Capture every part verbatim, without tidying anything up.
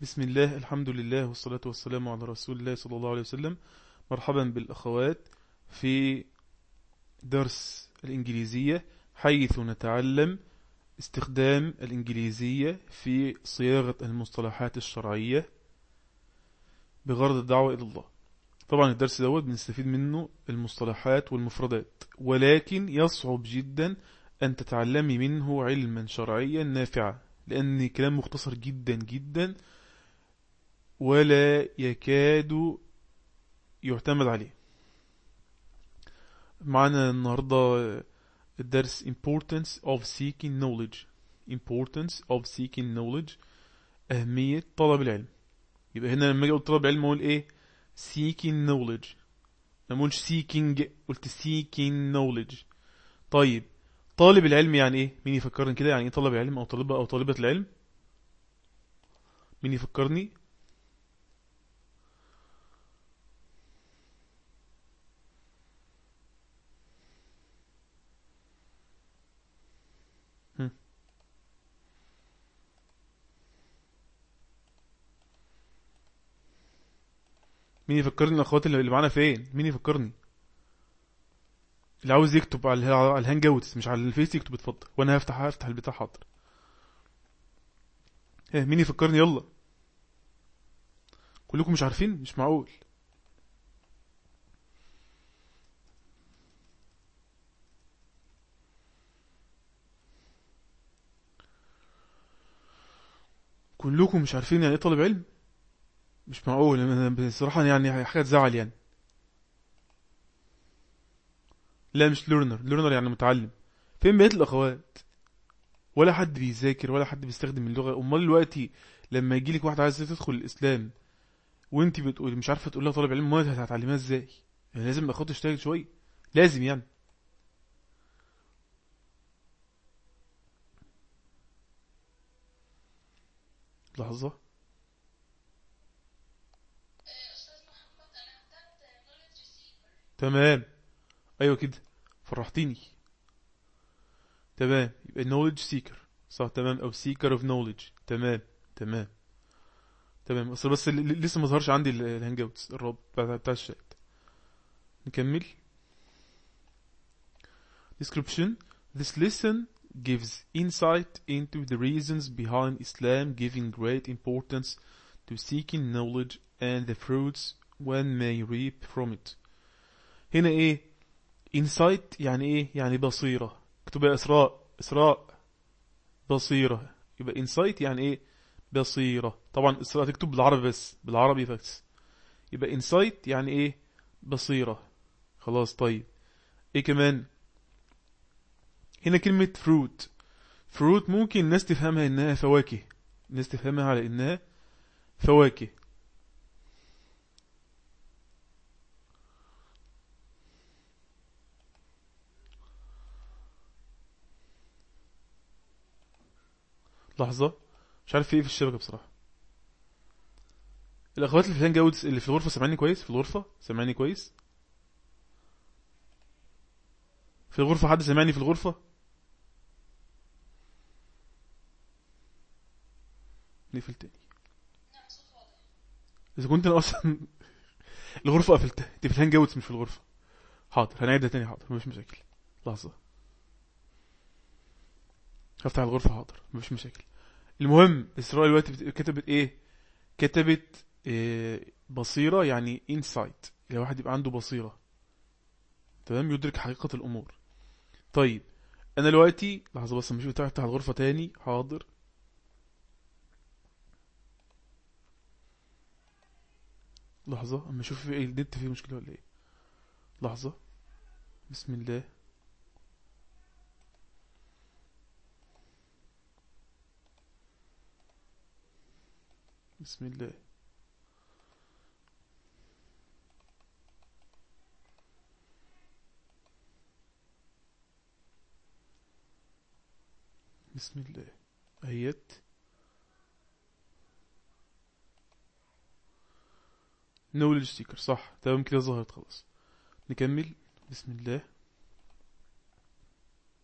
بسم الله، الحمد لله، والصلاة والسلام على رسول الله صلى الله عليه وسلم. مرحبا بالأخوات في درس الإنجليزية، حيث نتعلم استخدام الإنجليزية في صياغة المصطلحات الشرعية بغرض الدعوة إلى الله. طبعا الدرس دوت بنستفيد منه المصطلحات والمفردات، ولكن يصعب جدا أن تتعلمي منه علما شرعيا نافعا، لأن كلام مختصر جدا جدا ولا يكاد يعتمد عليه. معنا النهاردة الدرس importance of seeking knowledge importance of seeking knowledge أهمية طلب العلم. يبقى هنا لما اجي اقول طلب العلم اقول ايه؟ seeking knowledge، ما اقولش seeking، قلت seeking knowledge. طيب طالب العلم يعني ايه؟ مين يفكرني كده؟ يعني ايه طالب العلم او طالبة او طالبة العلم؟ مين يفكرني؟ هم. مين يفكرني الاخوات اللي اللي معانا فين؟ مين يفكرني؟ اللي عاوز يكتب على اله- على الهانج اوتس مش على الفيس يكتب اتفضل، وانا هفتح هفتح البتاع. حاضر. ايه مين يفكرني؟ يلا. كلكم مش عارفين؟ مش معقول. كلكم مش عارفين يعني ايه طالب علم؟ مش معقول. أنا بصراحة يعني حاجة تزعل يعني. لا مش لورنر، لورنر يعني متعلم. فين بقية الأخوات؟ ولا حد بيذاكر ولا حد بيستخدم اللغة. أمال دلوقتي لما يجيلك واحدة عايزة تدخل الإسلام وانت بتقول مش عارفة تقول لها طالب علم، ما هتعلمها ازاي؟ يعني لازم الأخوات تشتغل شوية، لازم يعني. لحظة. تمام. أيوة كده، فرحتيني. تمام، يبقى knowledge seeker. صح تمام، أو seeker of knowledge. تمام. تمام. تمام. اصل بس ل- ل- لسه ما ظهرش عندي ال- الهانج اوتس الرابط بتاع بتاع الشات. نكمل. description. This lesson gives insight into the reasons behind Islam giving great importance to seeking knowledge and the fruits one may reap from it. هنا ايه؟ insight يعني ايه؟ يعني بصيرة. اكتب يا اسراء، اسراء. بصيرة. يبقى insight يعني ايه؟ بصيرة. طبعا اسراء تكتب بالعربي، بس بالعربي بس. يبقى insight يعني ايه؟ بصيرة. خلاص. طيب ايه كمان؟ هنا كلمة fruit. fruit ممكن الناس تفهمها انها فواكه، الناس تفهمها على انها فواكه. لحظة، مش عارف في ايه في الشبكة بصراحة. الاخوات اللي في الهانج اوتس اللي في الغرفة سامعيني كويس؟ في الغرفة سامعيني كويس؟ في الغرفة حد سامعني في الغرفة؟ نقفل تاني اذا كنت انا اصلا الغرفة قفلتها. انت في الهانج اوتس مش في الغرفة. حاضر هنعيدها تاني. حاضر مفيش مشاكل. لحظة، هفتح الغرفة. حاضر مفيش مشاكل. المهم اسراء دلوقتي بت- كتبت ايه؟ كتبت إيه؟ بصيرة يعني insight، يعني واحد يبقى عنده بصيرة. تمام، يدرك حقيقة الأمور. طيب أنا دلوقتي لحظة بس مش بتاع افتح الغرفة تاني. حاضر. لحظة أما أشوف في إيه، النت فيه مشكلة ولا إيه. لحظة. بسم الله. بسم الله. بسم الله. أهيت. knowledge seeker صح. تمام كده ظهرت خلاص. نكمل. بسم الله.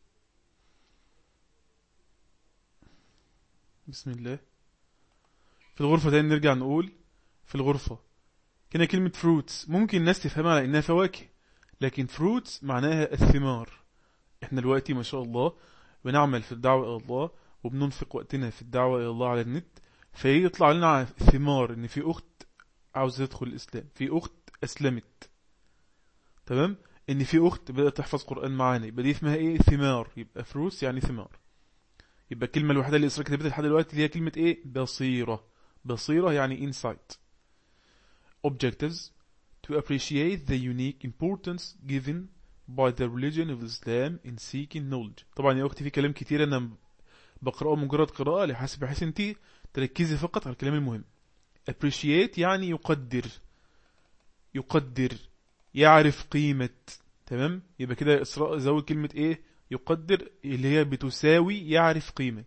بسم الله. في الغرفة تاني نرجع نقول في الغرفة. كنا كلمة fruits ممكن الناس تفهمها على إنها فواكه، لكن fruits معناها الثمار. إحنا دلوقتي ما شاء الله بنعمل في الدعوة إلى الله وبننفق وقتنا في الدعوة إلى الله على النت، فيطلع لنا على ثمار إن في أخت عاوزة تدخل الإسلام، في أخت أسلمت، تمام، إن في أخت بدأت تحفظ قرآن معانا، يبقى دي اسمها إيه؟ ثمار. يبقى fruits يعني ثمار. يبقى الكلمة الوحيدة اللي إسراء كتبتها لحد دلوقتي اللي هي كلمة إيه؟ بصيرة. بصيرة يعني insight. Objectives: to appreciate the unique importance given by the religion of Islam in seeking knowledge. طبعا يا أختي في كلام كتير أنا بقرأه مجرد قراءة لحسب بحيث أنتي تركزي فقط على الكلام المهم. appreciate يعني يقدر، يقدر يعرف قيمة، تمام. يبقى كده إسراء زود كلمة إيه؟ يقدر، اللي هي بتساوي يعرف قيمة.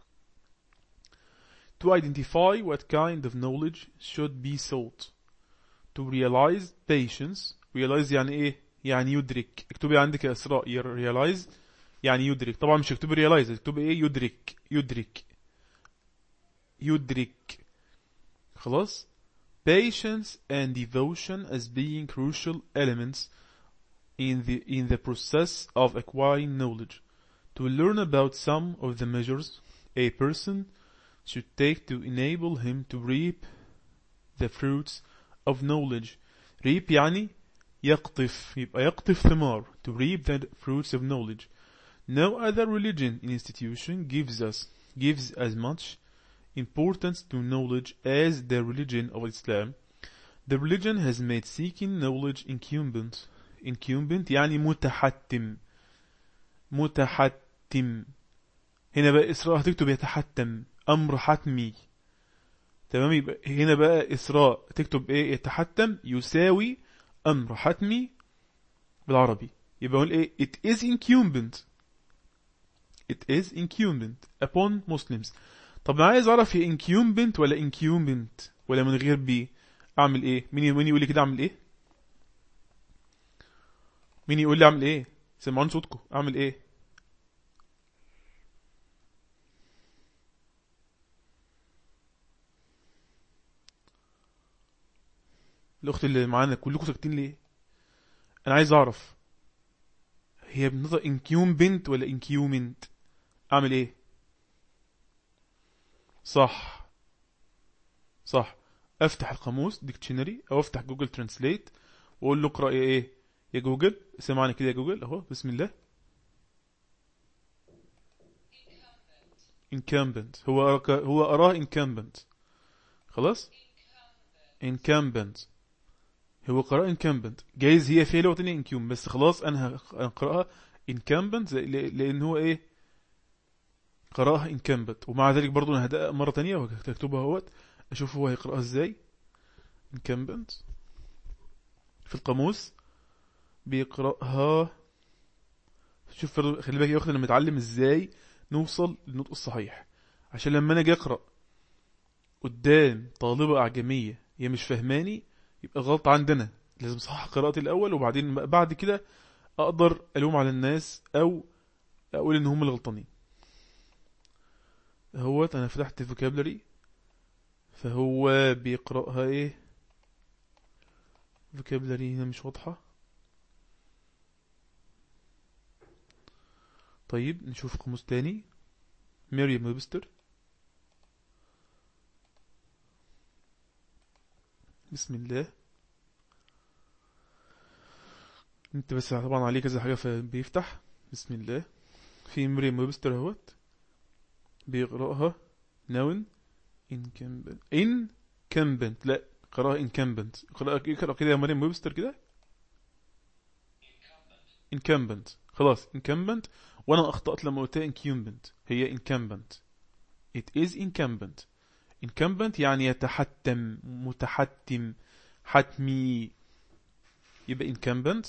to identify what kind of knowledge should be sought. to realize patience. realize يعني ايه؟ يعني يدرك. اكتبي عندك يا اسراء realize يعني يدرك. طبعا مش اكتبي realize، اكتبي ايه؟ يدرك. يدرك يدرك خلاص. patience and devotion as being crucial elements in the in the process of acquiring knowledge. to learn about some of the measures a person should take to enable him to reap the fruits of knowledge. reap يعني يقطف، يبقى يقطف ثمار. to reap the fruits of knowledge. no other religion and institution gives us gives as much importance to knowledge as the religion of Islam. the religion has made seeking knowledge incumbent. incumbent يعني متحتم. متحتم. هنا بقى إسراء هتكتب يتحتم، أمر حتمي، تمام. يبقى هنا بقى إسراء تكتب إيه؟ يتحتم يساوي أمر حتمي بالعربي. يبقى نقول إيه؟ it is incumbent it is incumbent upon Muslims. طب أنا عايز أعرف هي incumbent ولا incumbent ولا من غير بي، أعمل إيه؟ مين مين يقول لي كده أعمل إيه؟ مين يقول لي أعمل إيه؟ سمعون صوتكم، أعمل إيه؟ الأخت اللي معانا كلكم ساكتين ليه؟ أنا عايز أعرف هي بنطق incumbent ولا incumbent؟ أعمل إيه؟ صح صح. افتح القاموس ديكشنري او افتح جوجل ترانسليت واقول له اقرا ايه؟ يا جوجل سمعني كده يا جوجل اهو، بسم الله. incumbent هو أرك... هو اراه incumbent. خلاص incumbent هو قرأ incumbent. جايز هي في لغة تانية incumbent، بس خلاص انا هقراها incumbent ل... لان هو ايه؟ قرأها incumbent. ومع ذلك برضو انا هدقق مرة تانية وهكتبها اهوت اشوف هو هيقرأها ازاي. incumbent في القاموس بيقرأها. شوف خلي بالك يا اختي، انا متعلم ازاي نوصل للنطق الصحيح، عشان لما انا اجي اقرا قدام طالبه اعجميه هي مش فهماني يبقى غلط عندنا. لازم اصحح قراءتي الاول وبعدين بعد كده اقدر الوم على الناس او اقول ان هم الغلطانين. اهوت انا فتحت فوكابلري فهو بيقراها ايه؟ فوكابلري هنا مش واضحه. طيب نشوف قاموس تاني. مريم ويبستر. بسم الله. انت بس طبعا عليه كذا حاجة فبيفتح. بسم الله. في مريم ويبستر اهوت بيقرأها noun incumbent incumbent لا قراءة incumbent. قراءة اقرأ كده يا مريم ويبستر كده incumbent. خلاص incumbent، وانا اخطأت لما قلتها incumbent، هي incumbent. it is incumbent. incumbent يعني يتحتم، متحتم، حتمي، يبقى incumbent.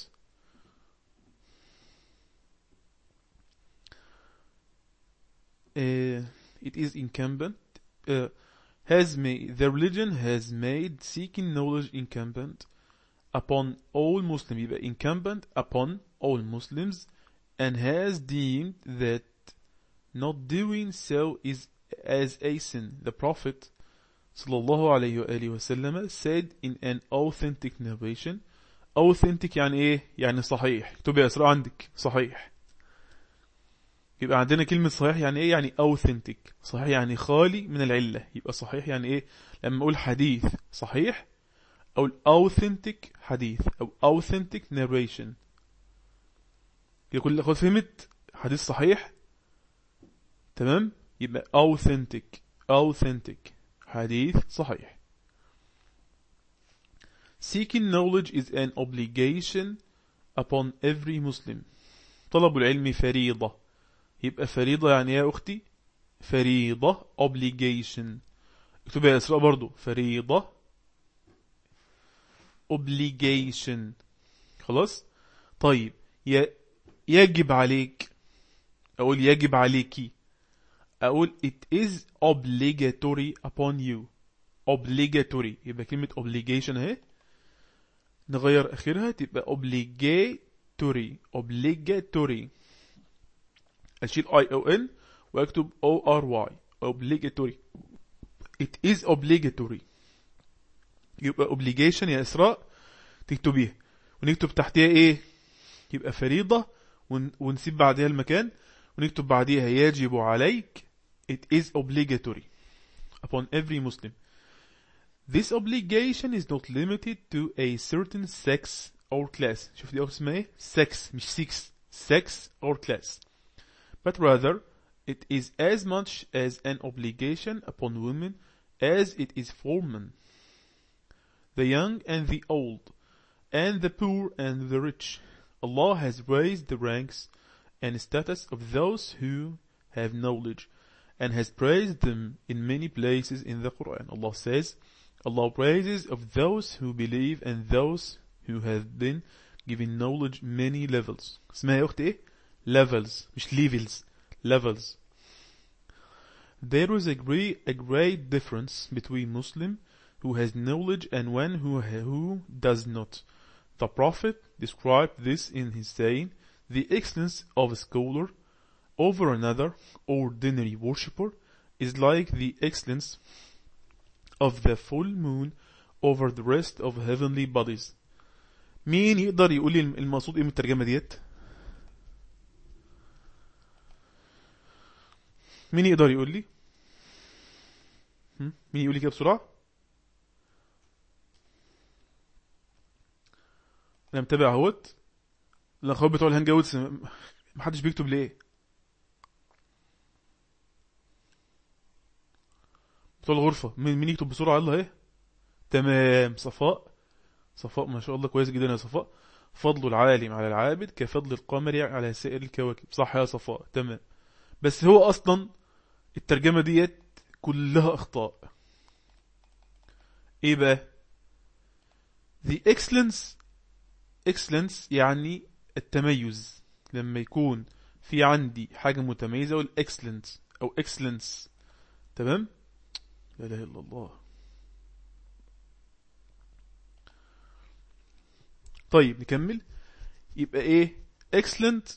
Uh, it is incumbent uh, has made the religion has made seeking knowledge incumbent upon all Muslims. يبقى incumbent upon all Muslims and has deemed that not doing so is as a sin. The Prophet sallallahu alayhi wa alihi wasallam said in an authentic narration. authentic يعني ايه؟ يعني صحيح. اكتب يا اسراء عندك صحيح. يبقى عندنا كلمة صحيح يعني ايه؟ يعني authentic. صحيح يعني خالي من العلة. يبقى صحيح يعني ايه؟ لما اقول حديث صحيح او authentic حديث او authentic narration. يقول لك فهمت حديث صحيح تمام؟ يبقى authentic authentic حديث صحيح. Seeking knowledge is an obligation upon every Muslim. طلب العلم فريضة. يبقى فريضة يعني يا أختي فريضة obligation. اكتب يا إسراء برضو فريضة obligation. خلاص. طيب يجب عليك أقول يجب عليكي أقول it is obligatory upon you. obligatory يبقى كلمة obligation اهي نغير آخرها تبقى obligatory obligatory. أشيل I O N وأكتب O R Y obligatory. it is obligatory. يبقى obligation يا إسراء تكتبيها ونكتب تحتها إيه؟ يبقى فريضة ون... ونسيب بعدها المكان ونكتب بعدها يجب عليك. it is obligatory upon every Muslim. This obligation is not limited to a certain sex or class. شوف دي اسمها ايه؟ sex مش sex. sex or class. But rather it is as much as an obligation upon women as it is for men. The young and the old, and the poor and the rich. Allah has raised the ranks and status of those who have knowledge and has praised them in many places in the Quran. Allah says, Allah praises of those who believe and those who have been given knowledge many levels. اسمها يا أختي إيه؟ levels مش levels. levels. There is a great, a great difference between Muslim who has knowledge and one who, who does not. The Prophet described this in his saying, the excellence of a scholar over another ordinary worshipper is like the excellence of the full moon over the rest of heavenly bodies. مين يقدر يقول لي المقصود ايه من الترجمة ديت؟ مين يقدر يقول لي؟ مين يقول لي كده بسرعة؟ انا متابع اهوت. الاخوات بتوع الهانج اوتس محدش بيكتب ليه؟ بتوع الغرفة مين مين يكتب بسرعة؟ يلا اهي. تمام. صفاء صفاء ما شاء الله كويس جدا يا صفاء. فضل العالم على العابد كفضل القمر على سائر الكواكب. صح يا صفاء تمام. بس هو اصلا الترجمة ديت كلها اخطاء. ايه بقى؟ the excellence excellence يعني التميز. لما يكون في عندي حاجة متميزة اقول excellence او excellence. تمام. لا اله الا الله. طيب نكمل. يبقى ايه excellent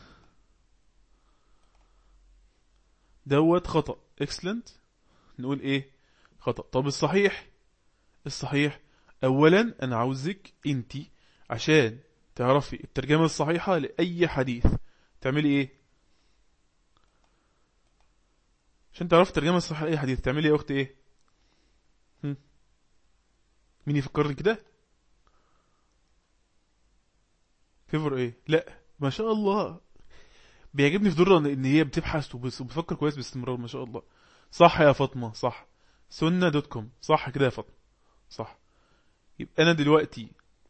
دوت خطأ. excellent نقول ايه؟ خطأ. طب الصحيح الصحيح اولا انا عاوزك انتي عشان تعرفي الترجمة الصحيحة لأي حديث تعملي ايه؟ عشان تعرفي الترجمة الصحيحة لأي حديث تعملي ايه يا اختي؟ ايه؟ هم؟ مين يفكرني كده؟ فيفر ايه؟ لا ما شاء الله بيعجبني في درة ان هي بتبحث وبتفكر كويس باستمرار ما شاء الله. صح يا فاطمة صح. سنة دوت كوم صح كده يا فاطمة صح. يبقى انا دلوقتي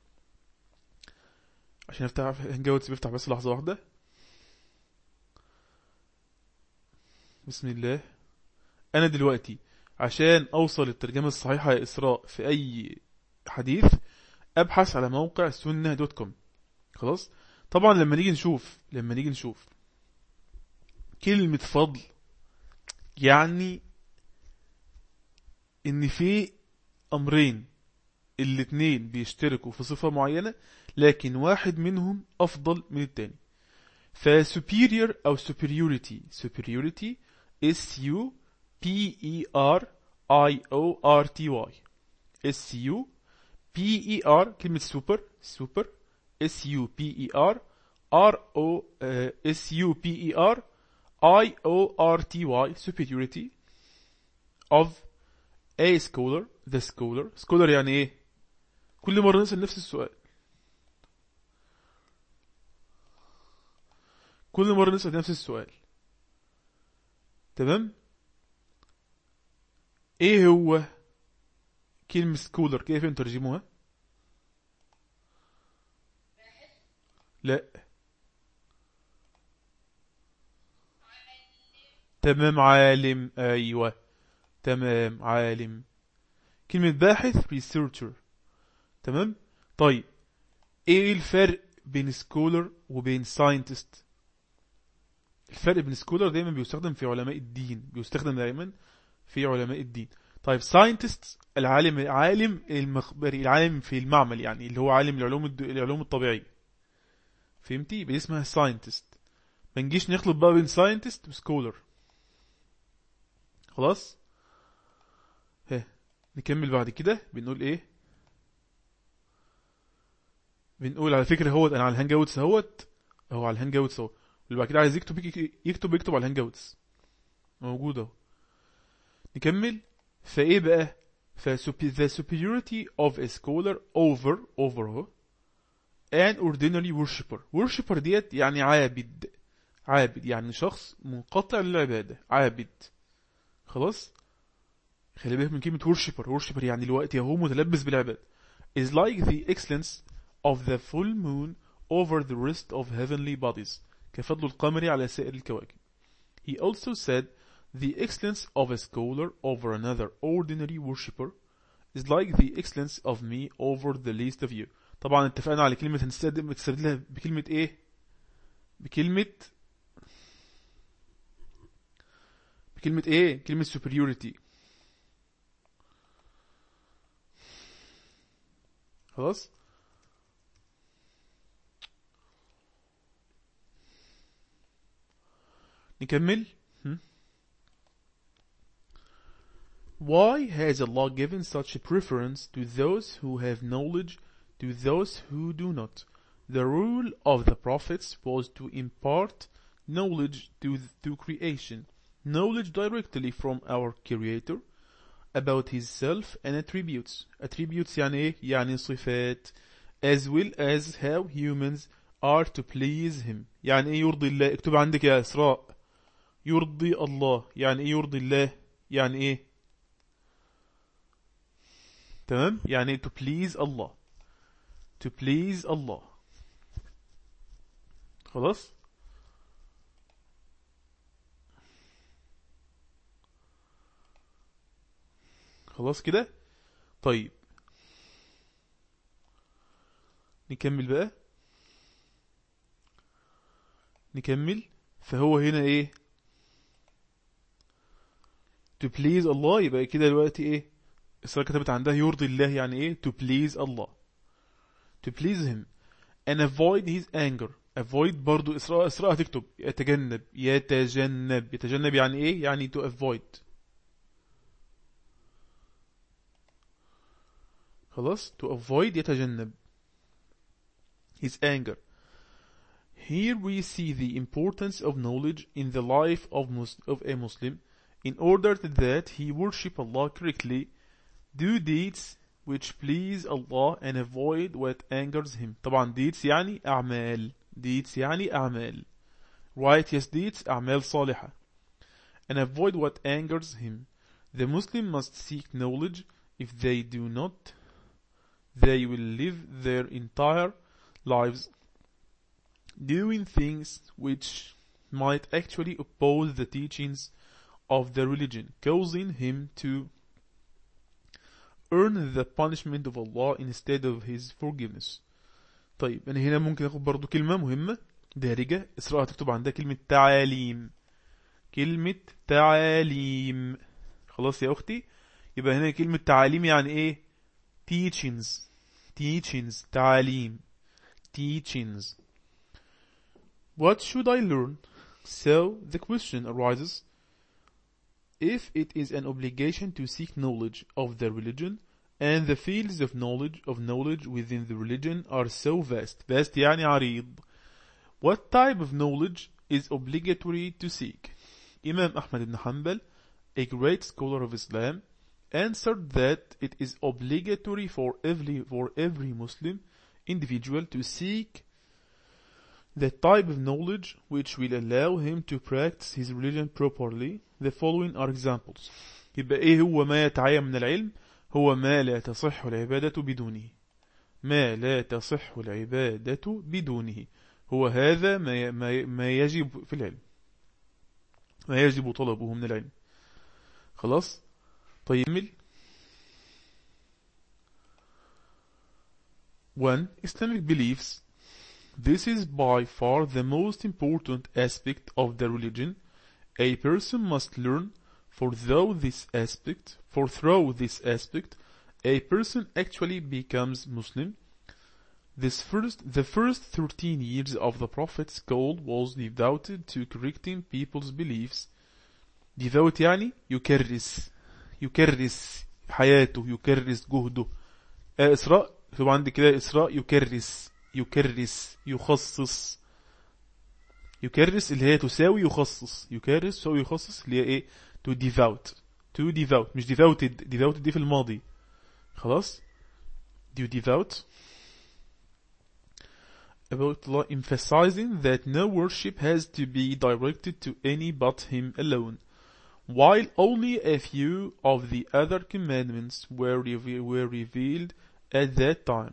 عشان افتح هنجاوتس بيفتح بس لحظة واحدة. بسم الله. انا دلوقتي عشان اوصل الترجمة الصحيحة يا اسراء في اي حديث ابحث على موقع سنة دوت كوم. خلاص. طبعا لما نيجي نشوف لما نيجي نشوف كلمة فضل يعني ان في امرين الاتنين بيشتركوا في صفة معينة لكن واحد منهم افضل من التاني. ف superior او superiority superiority S U P E R I O R T Y. S U P E R كلمة سوبر سوبر S U P E R R O uh, S U P E R I O R T Y superiority of a scholar the scholar scholar يعني ايه؟ كل مرة نسأل نفس السؤال كل مرة نسأل نفس السؤال تمام. ايه هو كلمة scholar كيف نترجموها؟ لا. تمام عالم ايوه تمام عالم. كلمة باحث researcher. تمام. طيب ايه الفرق بين scholar وبين scientist؟ الفرق بين scholar دايما بيستخدم في علماء الدين بيستخدم دايما في علماء الدين. طيب scientist العالم العالم المخبري العالم في المعمل يعني اللي هو عالم العلوم الد... العلوم الطبيعية فهمتي يبقى اسمها scientist. ما نجيش نخلط بقى بين scientist و scholar. خلاص ها نكمل بعد كده بنقول ايه بنقول على فكرة هوت انا على الهانج اوتس اهوت اهو على الهانج اوتس اهو اللي بعد كده عايز يكتب يكتب يكتب على الهانج اوتس موجود اهو. نكمل فايه بقى ف the superiority of a scholar over over اهو an ordinary worshipper worshipper ديت يعني عابد عابد يعني شخص منقطع للعبادة عابد. خلاص خلي بالك من كلمة worshipper worshipper يعني الوقت هو متلبس بالعبادة is like the excellence of the full moon over the rest of heavenly bodies كفضل القمر على سائر الكواكب. He also said the excellence of a scholar over another ordinary worshipper is like the excellence of me over the least of you. طبعا اتفقنا على كلمة هنستخدم تستبدلها بكلمة ايه بكلمة بكلمة ايه كلمة superiority. خلاص نكمل. Why has Allah given such a preference to those who have knowledge to those who do not? The rule of the prophets was to impart knowledge to, to creation, knowledge directly from our Creator about His self and attributes. Attributes يعني ايه؟ يعني صفات as well as how humans are to please Him. يعني ايه يرضي الله؟ اكتب عندك يا إسراء. يرضي الله يعني ايه يرضي الله؟ يعني ايه؟ تمام يعني to please Allah to please Allah. خلاص خلاص كده. طيب نكمل بقى نكمل فهو هنا ايه to please Allah يبقى كده دلوقتي ايه إسراء كتبت عندها يرضي الله يعني ايه to please Allah to please him and avoid his anger. avoid برضو إسراء إسراء هتكتب يتجنب يتجنب يتجنب يعني ايه يعني to avoid. خلاص to avoid يتجنب his anger. Here we see the importance of knowledge in the life of, Mus of a Muslim in order that he worship Allah correctly, do deeds which please Allah and avoid what angers him. طبعا deeds يعني أعمال deeds يعني أعمال righteous deeds أعمال صالحة and avoid what angers him. The Muslim must seek knowledge. If they do not, they will live their entire lives doing things which might actually oppose the teachings of the religion, causing him to earn the punishment of Allah instead of his forgiveness. طيب أنا هنا ممكن أخذ برضو كلمة مهمة دارجة إسراء تكتب عندها كلمة تعاليم كلمة تعاليم. خلاص يا أختي يبقى هنا كلمة تعاليم يعني إيه teachings teachings تعاليم teachings. What should I learn? So the question arises, if it is an obligation to seek knowledge of the religion and the fields of knowledge of knowledge within the religion are so vast. Vast يعني عريض. What type of knowledge is obligatory to seek? Imam Ahmad ibn Hanbal, a great scholar of Islam, answered that it is obligatory for every, for every Muslim individual to seek the type of knowledge which will allow him to practice his religion properly. The following are examples. يبقى ايه هو ما يتعين من العلم؟ هو ما لا تصح العبادة بدونه. ما لا تصح العبادة بدونه. هو هذا ما ما ما يجب في العلم. ما يجب طلبه من العلم. خلاص؟ طيب. one. Islamic beliefs. This is by far the most important aspect of the religion. A person must learn, for through this aspect, for through this aspect, a person actually becomes Muslim. This first, the first thirteen years of the Prophet's call was devoted to correcting people's beliefs. Devote يعني يكرس يكرس حياته يكرس جهده. آه إسراء طبعا عندي كده إسراء يكرس يكرس يخصص. يكرس اللي هي تساوي يخصص. يكرس تساوي يخصص اللي هي ايه to devote to devote مش devoted. devoted دي في الماضي. خلاص do devote about Allah, emphasizing that no worship has to be directed to any but Him alone, while only a few of the other commandments were, reve were revealed at that time.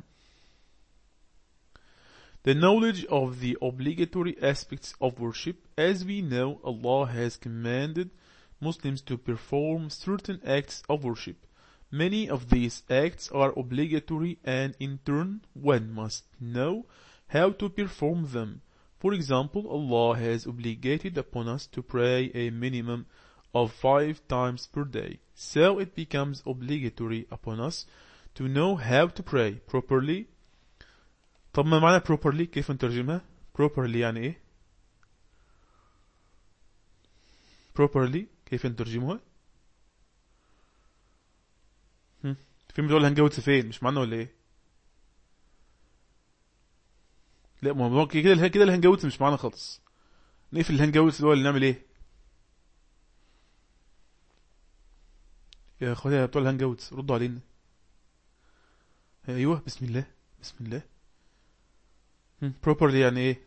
The knowledge of the obligatory aspects of worship. As we know, Allah has commanded Muslims to perform certain acts of worship. Many of these acts are obligatory, and in turn one must know how to perform them. For example, Allah has obligated upon us to pray a minimum of five times per day. So it becomes obligatory upon us to know how to pray properly. طب ما معنى properly كيف نترجمها؟ properly يعني ايه؟ properly كيف نترجمها؟ هم؟ فين بتقول هنجوز فين؟ مش معنى ولا ايه؟ لا ما هو كده كده الهنجوز مش معنى خالص. نقفل الهنجوز اللي هو اللي نعمل ايه؟ يا اخويا بتوع الهنجوز ردوا علينا. ايوه بسم الله بسم الله. properly يعني ايه؟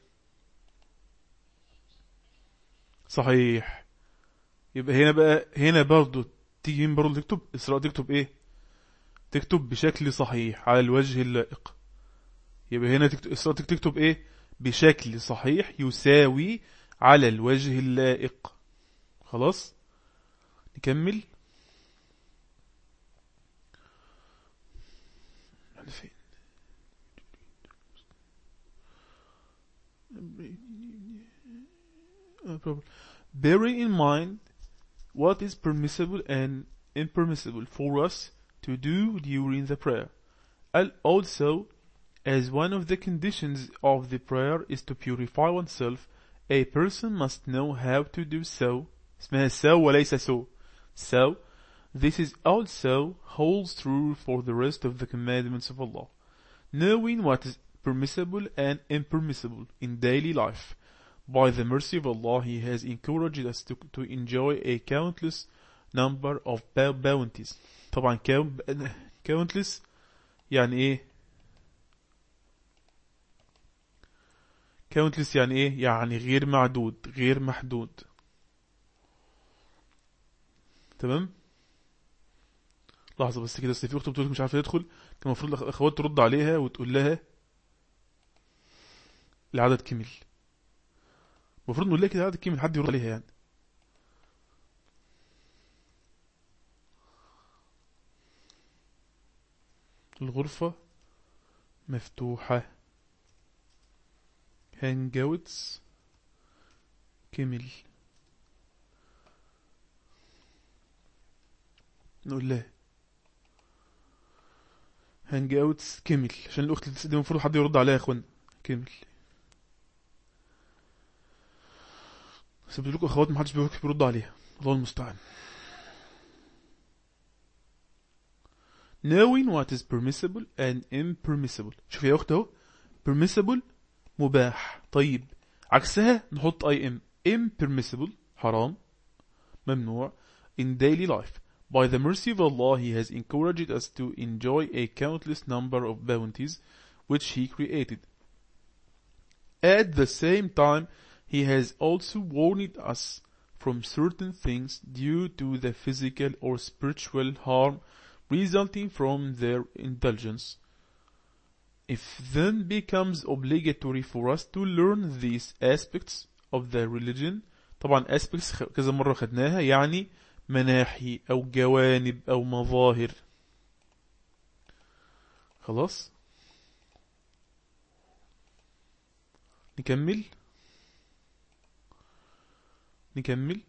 صحيح. يبقى هنا بقى هنا برضو تيجي من برضو تكتب إسراء تكتب ايه؟ تكتب بشكل صحيح على الوجه اللائق. يبقى هنا تكتب إسراء تكتب ايه؟ بشكل صحيح يساوي على الوجه اللائق. خلاص نكمل. فين؟ Bearing in mind what is permissible and impermissible for us to do during the prayer. And also, as one of the conditions of the prayer is to purify oneself, a person must know how to do so. اسمها so وليس so. So, this is also holds true for the rest of the commandments of Allah. Knowing what is permissible and impermissible in daily life. By the mercy of Allah, He has encouraged us to, to enjoy a countless number of bounties. طبعا countless يعني ايه؟ countless يعني ايه؟ يعني غير معدود غير محدود. تمام؟ لحظة بس كده. في اخت بتقول مش عارفة تدخل. كان المفروض الاخوات ترد عليها وتقول لها العدد كمل. المفروض نقول لها كده العدد كمل حد يرد عليها يعني. الغرفة مفتوحة. هانجاوتس كمل. نقول لها هانجاوتس كمل عشان الاخت اللي تسأل المفروض حد يرد عليها يا اخوانا. كمل. سبت لكم اخوات محدش بيرد عليها. الله المستعان. knowing what is permissible and impermissible. شوف يا أخت اهو permissible مباح طيب عكسها نحط I am impermissible حرام ممنوع in daily life. By the mercy of Allah, He has encouraged us to enjoy a countless number of bounties which He created. At the same time, He has also warned us from certain things due to the physical or spiritual harm resulting from their indulgence. It then becomes obligatory for us to learn these aspects of the religion. طبعا aspects كذا مرة خدناها يعني مناحي أو جوانب أو مظاهر. خلاص نكمل نكمل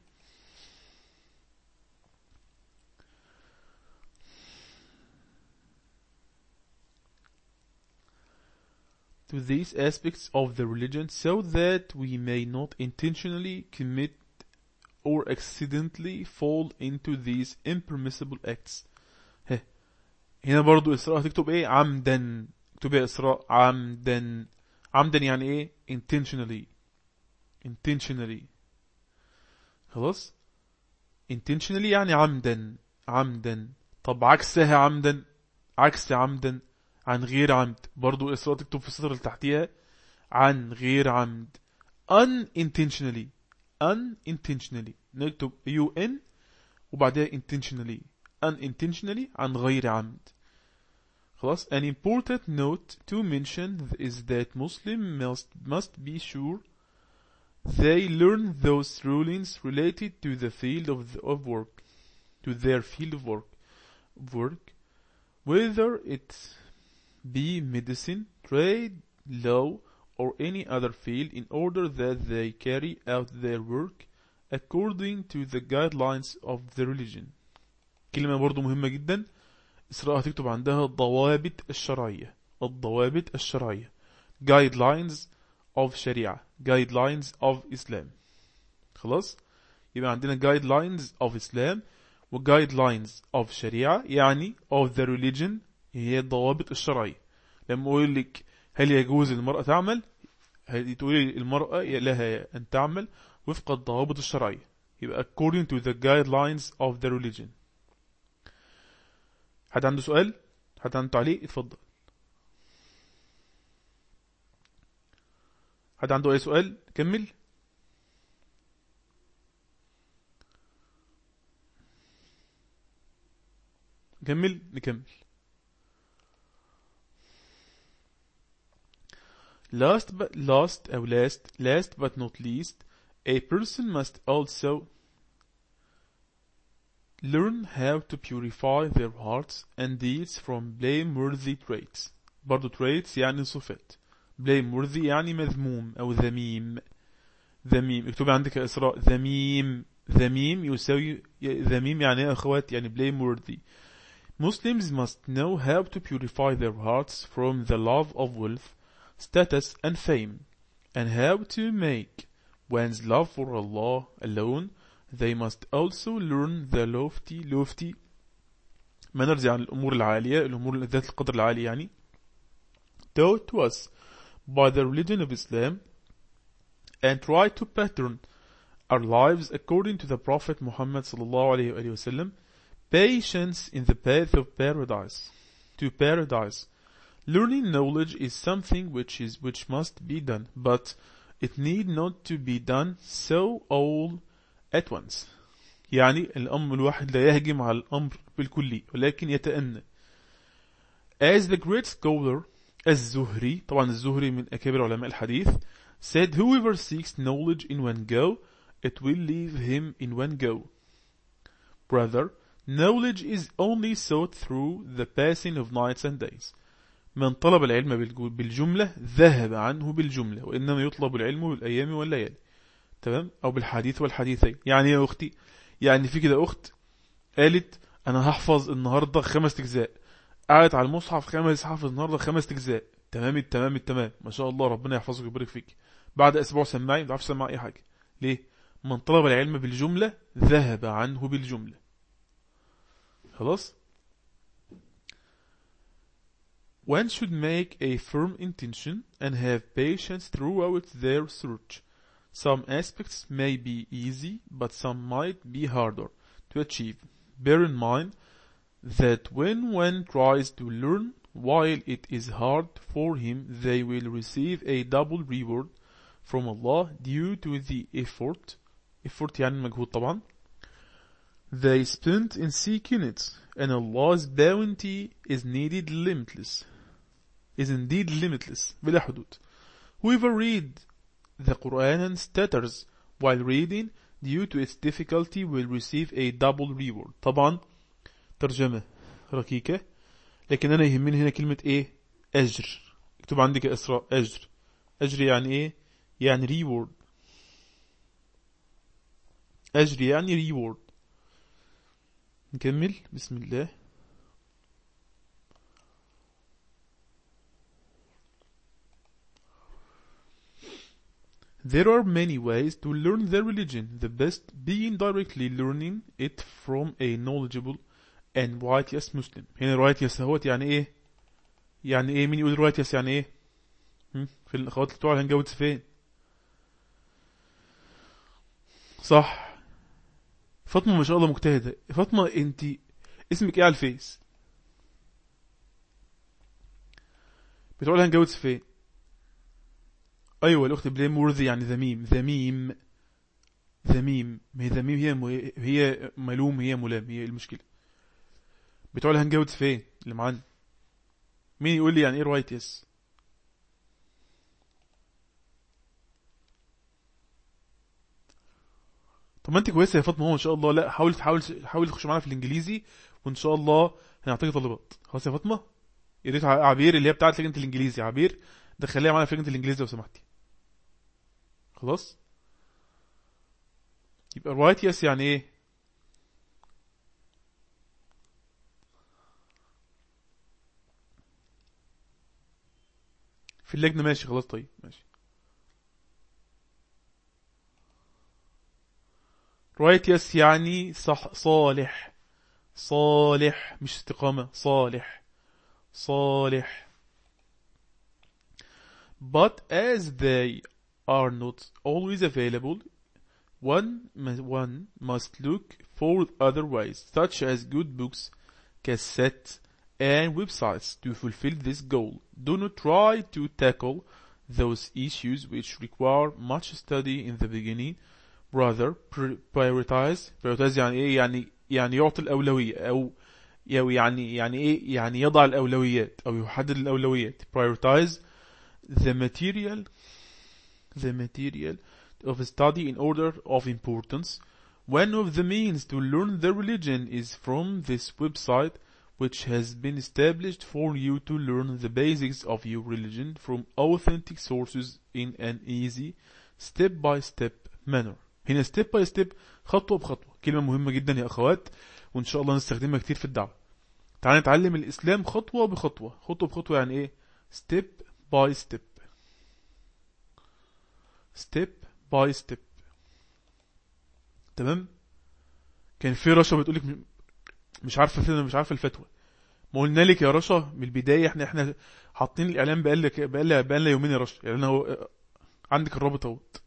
to these aspects of the religion so that we may not intentionally commit or accidentally fall into these impermissible acts. هه. هنا برضو إسراء تكتب ايه عمدا اكتب ايه إسراء عمدا عمدا يعني ايه intentionally intentionally خلاص intentionally يعني عمدا عمدا طب عكسها عمدا عكس عمدا عن غير عمد برضو إسراء تكتب في السطر اللي تحتيها عن غير عمد unintentionally unintentionally نكتب un وبعدها intentionally unintentionally عن غير عمد. خلاص an important note to mention is that Muslims must, must be sure they learn those rulings related to the field of, the, of work to their field of work work whether it be medicine, trade, law or any other field in order that they carry out their work according to the guidelines of the religion. كلمة برضو مهمة جدا إسراء هتكتب عندها الضوابط الشرعية الضوابط الشرعية guidelines of شريعة guidelines of Islam. خلاص يبقى عندنا guidelines of Islam و guidelines of شريعة يعني of the religion هي الضوابط الشرعية. لما أقول لك هل يجوز المرأة تعمل تقولي المرأة لها أن تعمل وفق الضوابط الشرعية يبقى according to the guidelines of the religion. حد عنده سؤال؟ حد عنده تعليق؟ اتفضل. حد عنده أي سؤال؟ كمل. نكمل نكمل. Last but last أو last last but not least, a person must also learn how to purify their hearts and deeds from blameworthy traits. برضو traits يعني صفات. blameworthy يعني مذموم أو ذميم. ذميم اكتب عندك يا إسراء ذميم ذميم يساوي ذميم يعني يا أخوات يعني blameworthy. Muslims must know how to purify their hearts from the love of wealth, status and fame, and how to make one's love for Allah alone. They must also learn the lofty lofty manners يعني الأمور العالية الأمور ذات القدر العالي يعني taught to us by the religion of Islam and try to pattern our lives according to the Prophet Muhammad sallallahu alayhi wa sallam. Patience in the path of paradise to paradise. Learning knowledge is something which is which must be done, but it need not to be done so all at once. يعني الأمر الواحد لا يهجم على الأمر بالكلي ولكن يتأنى. As the great scholar الزهري طبعا الزهري من أكابر علماء الحديث said, whoever seeks knowledge in one go, it will leave him in one go. Brother, knowledge is only sought through the passing of nights and days. من طلب العلم بالجملة ذهب عنه بالجملة وإنما يطلب العلم بالأيام والليالي. تمام أو بالحديث والحديثين. يعني يا أختي يعني في كده أخت قالت أنا هحفظ النهاردة خمس أجزاء قعدت على المصحف خمس حافظ النهاردة خمس أجزاء تمام التمام التمام ما شاء الله ربنا يحفظك ويبارك فيك. بعد أسبوع سماعي ما تعرفش سماع أي حاجة. ليه؟ من طلب العلم بالجملة ذهب عنه بالجملة. خلاص One should make a firm intention and have patience throughout their search. Some aspects may be easy, but some might be harder to achieve. Bear in mind that when one tries to learn, while it is hard for him, they will receive a double reward from Allah due to the effort effort يعني مجهود طبعا they spent in seeking it, and Allah's bounty is needed limitless is indeed limitless بلا حدود. Whoever read the Quran and stutters while reading due to its difficulty will receive a double reward. طبعا ترجمة ركيكة، لكن أنا يهمني هنا كلمة إيه؟ أجر. اكتب عندك يا إسراء أجر. أجر يعني إيه؟ يعني reward. أجر يعني reward. نكمل بسم الله. There are many ways to learn the religion, the best being directly learning it from a knowledgeable and righteous Muslim. هنا righteous اهوت يعني ايه؟ يعني ايه؟ مين يقول righteous يعني ايه؟ هم؟ في الاخوات بتوع هنجاوب فين؟ صح. فاطمة ما شاء الله مجتهدة. فاطمة انت اسمك ايه على الفيس؟ بتقول هنجاوب فين؟ ايوه الاخت بليم وورثي يعني ذميم ذميم ذميم ما هي ذميم هي م... هي ملوم هي ملام هي المشكله. بتوع الهنجاوت فين اللي معانا؟ مين يقول لي يعني ايه رايت يس؟ طب ما انت كويسه يا فاطمه هو ان شاء الله. لا حاول حاول حاول تخش معانا في الانجليزي وان شاء الله هنعطيك طلبات. خلاص يا فاطمه. يا ريت عبير اللي هي بتاعت لجنه الانجليزي عبير دخليها معانا في لجنه الانجليزي لو سمحتي. خلاص يبقى رايت يس يعني ايه؟ في اللجنه ماشي خلاص طيب ماشي. رايت يس يعني صح صالح صالح مش استقامة صالح صالح. But as they are not always available, one, one must look for other ways, such as good books, cassettes, and websites to fulfill this goal. Do not try to tackle those issues which require much study in the beginning. Rather, prioritize prioritize يعني ايه؟ يعني يعني يعطي الأولوية أو يعني يعني ايه؟ يعني يضع الأولويات أو يحدد الأولويات. Prioritize the material the material of study in order of importance. One of the means to learn the religion is from this website, which has been established for you to learn the basics of your religion from authentic sources in an easy, step-by-step manner. هنا step by step خطوة بخطوة كلمة مهمة جدا يا أخوات، وإن شاء الله نستخدمها كتير في الدعوة. تعالى نتعلم الإسلام خطوة بخطوة. خطوة بخطوة يعني إيه؟ step by step step by step. تمام. كان في رشا بتقولك مش عارفة مش عارفة الفتوى. ما قلنا لك يا رشا من البداية احنا احنا حاطين الإعلان بقالك بقالنا بقالنا يومين يا رشا. يعني أنا هو عندك الرابط اهوت.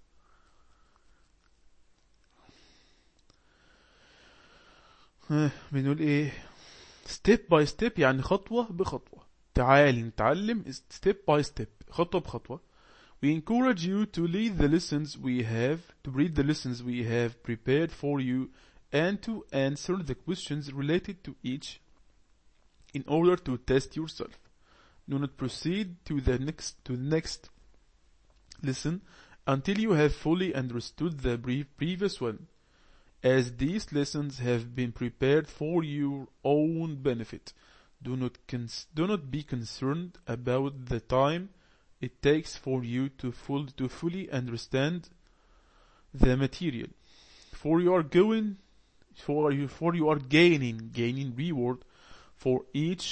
بنقول ايه؟ step by step يعني خطوة بخطوة. تعال نتعلم step by step خطوة بخطوة. We encourage you to read the lessons we have to read the lessons we have prepared for you and to answer the questions related to each in order to test yourself. Do not proceed to the next to the next lesson until you have fully understood the brief previous one, as these lessons have been prepared for your own benefit. Do not cons- do not be concerned about the time it takes for you to full to fully understand the material, for you are going for you for you are gaining gaining reward for each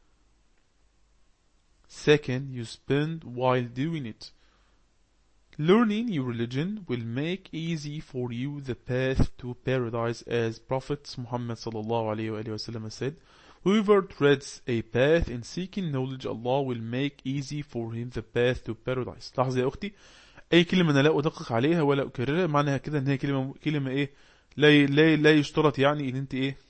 second you spend while doing it. Learning your religion will make easy for you the path to paradise, as Prophet Muhammad sallallahu alayhi wa sallam said, Whoever treads a path in seeking knowledge, Allah will make easy for him the path to paradise. لاحظ يا أختي، أي كلمة أنا لا أدقق عليها ولا أكررها معناها كده إن هي كلمة كلمة إيه، لا لا لا يشترط يعني إن أنت إيه،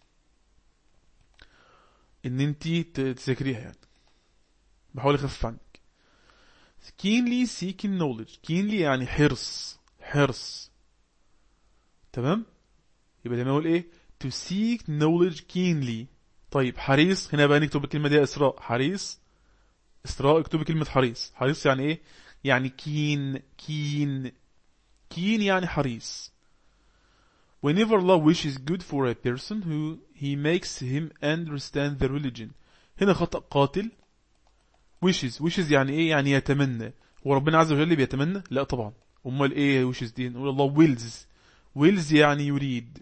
إن أنت تذاكريها يعني. بحاول أخفف عنك. keenly seeking knowledge. keenly يعني حرص، حرص. تمام؟ يبقى لما أقول إيه to seek knowledge keenly. طيب حريص، هنا بقى نكتب الكلمة دي إسراء. حريص، إسراء اكتب كلمة حريص. حريص يعني إيه؟ يعني keen keen keen يعني حريص. Whenever Allah wishes good for a person who he makes him understand the religion. هنا خطأ قاتل. wishes wishes يعني إيه؟ يعني يتمنى. هو ربنا عز وجل بيتمنى؟ لا طبعا. أمال إيه wishes دي؟ نقول الله wills. wills يعني يريد.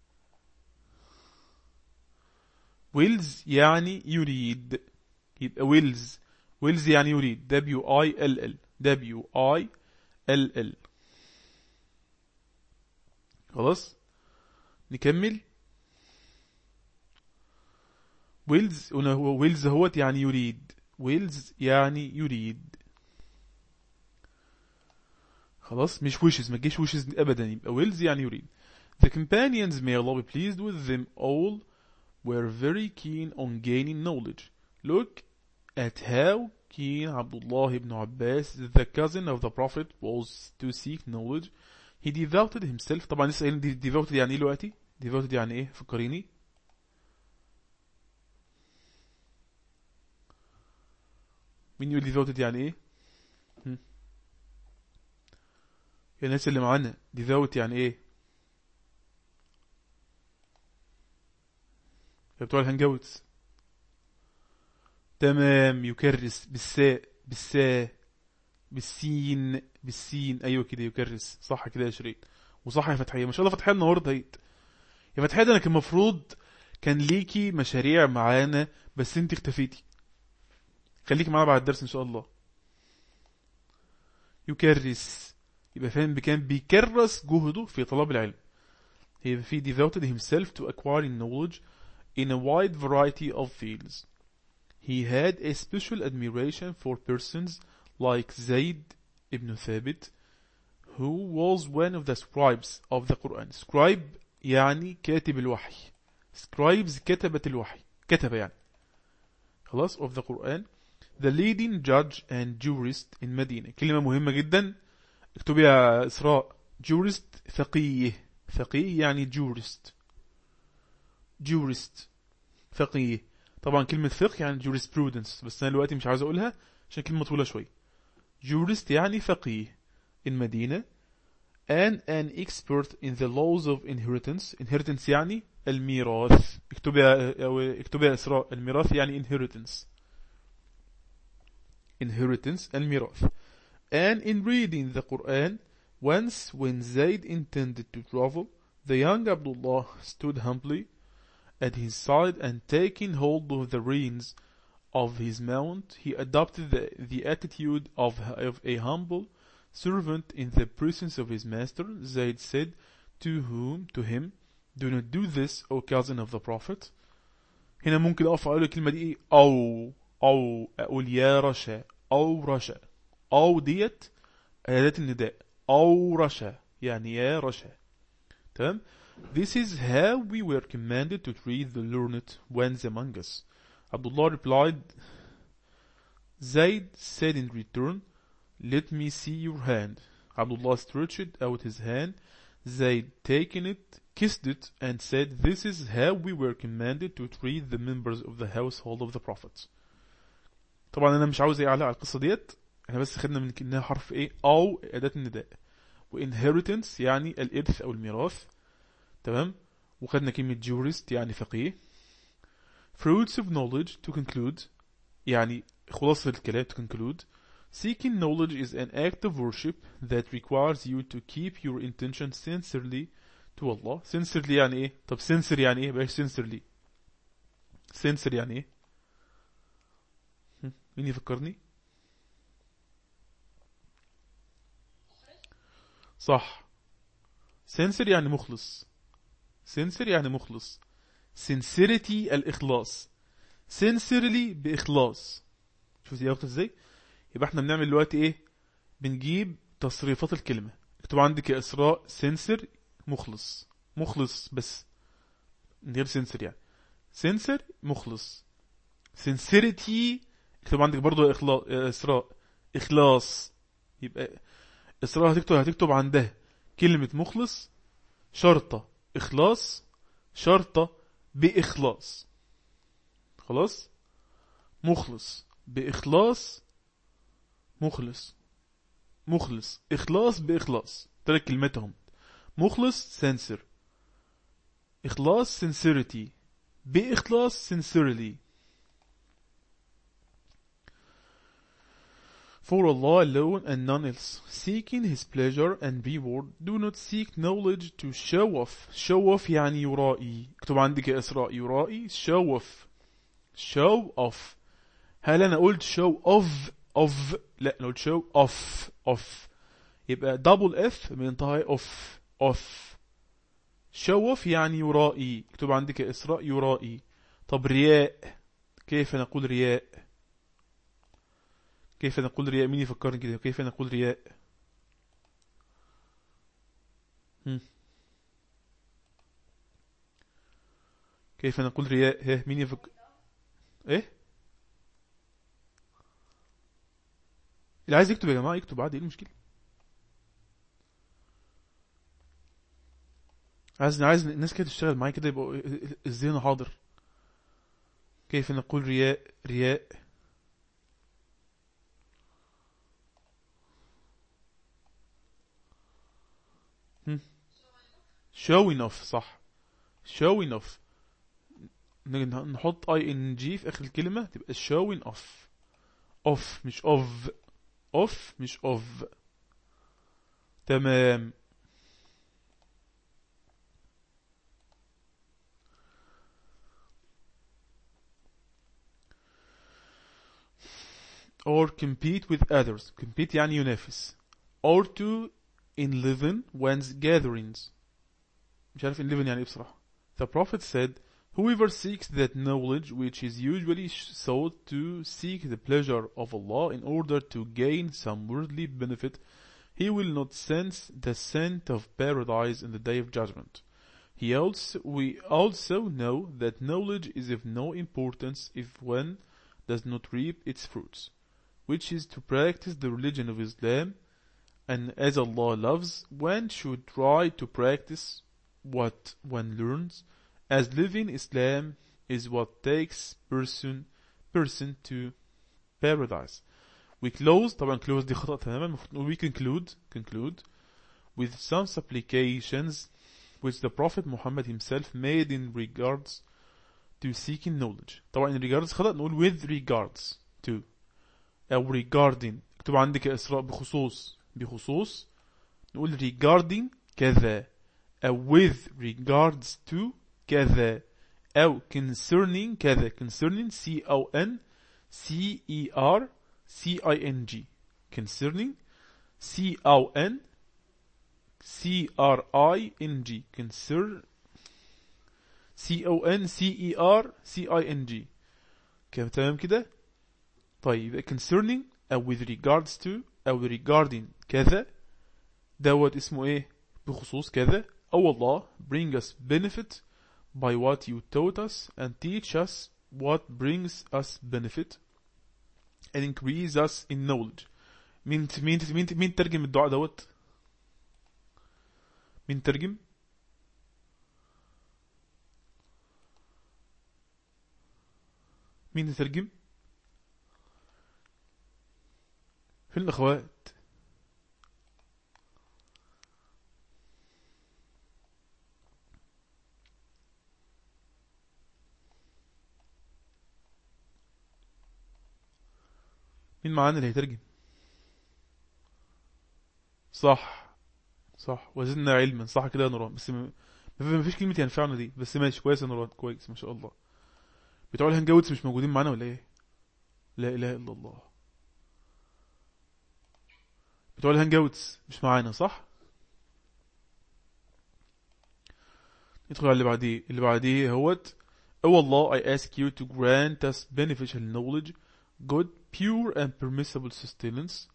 wills يعني يريد. يبقى wills wills يعني يريد. W I L L W I L L. خلاص نكمل. wills هنا هو wills هوت يعني يريد. wills يعني يريد. خلاص مش wishes، ما تجيش wishes أبدا، يبقى wills يعني يريد. The companions, may Allah be pleased with them all, were very keen on gaining knowledge. Look at how keen Abdullah ibn Abbas, the cousin of the Prophet, was to seek knowledge. He devoted himself. طبعا لسه قايلين devoted يعني ايه دلوقتي؟ devoted يعني ايه؟ فكريني. مين يقول devoted يعني ايه؟ هم. يا الناس اللي معانا devoted يعني ايه؟ يا بتوع الهنجوتس. تمام، يكرس بالساء بالساء بالسين بالسين. ايوه كده يكرس، صح كده يا شريك. وصح يا فتحيه، ما شاء الله فتحيه النهارده هيت. يا فتحيه انا كان المفروض كان ليكي مشاريع معانا بس انت اختفيتي. خليكي معانا بعد الدرس ان شاء الله. يكرس يبقى فاهم، كان بيكرس جهده في طلب العلم. He he devoted himself to acquiring knowledge in a wide variety of fields. He had a special admiration for persons like Zayd ibn Thabit, who was one of the scribes of the Quran. Scribe يعني كاتب الوحي. Scribes كتبة الوحي، كتب يعني. خلاص of the Quran. The leading judge and jurist in Medina. كلمة مهمة جدا، اكتب يا إسراء. jurist فقيه. فقيه يعني jurist. jurist فقيه. طبعا كلمة فقه يعني jurisprudence، بس أنا دلوقتي مش عاوز أقولها عشان كلمة طويلة شوي. jurist يعني فقيه in Medina. and an expert in the laws of inheritance. inheritance يعني الميراث. اكتب يا أو اكتب يا إسراء، الميراث يعني inheritance. inheritance الميراث. And in reading the Quran, once when Zayd intended to travel, the young Abdullah stood humbly at his side, and taking hold of the reins of his mount, he adopted the, the attitude of, of a humble servant in the presence of his master. Zayd said to whom, to him, do not do this, O cousin of the Prophet. هنا ممكن أقف أقول الكلمة دي أو أو أقول يا رشا أو رشا. أو ديت أداة النداء. أو رشا يعني يا رشا. تمام. This is how we were commanded to treat the learned ones among us. Abdullah replied. Zayd said in return, let me see your hand. Abdullah stretched out his hand. Zayd taking it, kissed it, and said, this is how we were commanded to treat the members of the household of the Prophet. طبعا أنا مش عاوز أعلق على القصة ديت، احنا بس خدنا من إنها حرف إيه أو أداة النداء. وinheritance يعني الإرث أو الميراث. تمام. وخدنا كلمة jurist يعني فقيه. fruits of knowledge to conclude يعني خلاصة الكلام to conclude. Seeking knowledge is an act of worship that requires you to keep your intention sincerely to Allah. sincerely يعني ايه؟ طب sincere يعني ايه؟ باش sincerely. sincere يعني ايه؟ مين يفكرني؟ صح. sincere يعني مخلص. sincere يعني مخلص. sincerity الإخلاص. sincerely بإخلاص. شوفي يا أخت ازاي؟ يبقى احنا بنعمل دلوقتي ايه؟ بنجيب تصريفات الكلمة. اكتب عندك يا إسراء sincere مخلص. مخلص بس من غير sincere يعني. sincere مخلص. sincerity اكتب عندك برضو إخلاص يا إسراء إخلاص. يبقى إسراء هتكتب هتكتب عندها كلمة مخلص شرطة إخلاص شرطة بإخلاص. خلاص؟ مخلص بإخلاص مخلص مخلص إخلاص بإخلاص. ثلاث كلمات هم. مخلص sincere إخلاص sincerity بإخلاص sincerely. For Allah alone and none else, seeking His pleasure and reward, do not seek knowledge to show off. show off يعني يرائي. اكتب عندك يا إسراء يرائي show off. show off. هل أنا قلت show off of؟ لا أنا قلت show off off. يبقى double f من انتهاء off off. show off يعني يرائي. اكتب عندك يا إسراء يرائي. طب رياء، كيف نقول رياء؟ كيف نقول رياء؟ مين يفكرني كده؟ كيف نقول رياء؟ هم. كيف نقول رياء؟ ها مين يفكر؟ ايه اللي عايز يكتب يا جماعة يكتب عادي، ايه المشكلة؟ عايز عايز الناس كده تشتغل معايا كده يبقوا الذهن حاضر. كيف نقول رياء؟ رياء هم. showing off صح. showing off نحط اي ان جي في اخر الكلمة تبقى showing off. off مش of. off مش of. تمام. or compete with others. compete يعني ينافس. or to in living one's gatherings. مش عارف in living يعني ايه بصراحة. The prophet said, whoever seeks that knowledge which is usually sought to seek the pleasure of Allah in order to gain some worldly benefit, he will not sense the scent of paradise in the day of judgment. He also, we also know that knowledge is of no importance if one does not reap its fruits, which is to practice the religion of Islam, and as Allah loves, one should try to practice what one learns, as living Islam is what takes person person to paradise. We close, طبعا close دي خطأ تماما. المفروض نقول we conclude conclude with some supplications which the Prophet Muhammad himself made in regards to seeking knowledge. طبعا in regards خطأ، نقول with regards to أو regarding. اكتب عندك يا إسراء بخصوص بخصوص نقول regarding كذا، أو with regards to كذا، أو concerning كذا. concerning C O N C E R C I N G concerning C O N C R I N G concern C O N C E R C I N G. كم تمام كده؟ طيب concerning أو with regards to أو regarding كذا دوت اسمه ايه؟ بخصوص كذا. أو الله bring us benefit by what you taught us and teach us what brings us benefit and increase us in knowledge. مين مين مين مين ترجم الدعاء دوت؟ مين ترجم؟ مين ترجم؟ فين الأخوات؟ مين معانا اللي هيترجم؟ صح صح وزدنا علما. صح كده يا نوران. بس ما ما فيش كلمة ينفعنا دي، بس ماشي كويس يا نوران كويس ما شاء الله. بتوع الهنجاوتس مش موجودين معانا ولا ايه؟ لا اله الا الله. بتوع الهنجاوتس مش معانا صح؟ ندخل على اللي بعديه. اللي بعديه هوت Oh Allah, I ask you to grant us beneficial knowledge, good, pure and permissible sustenance,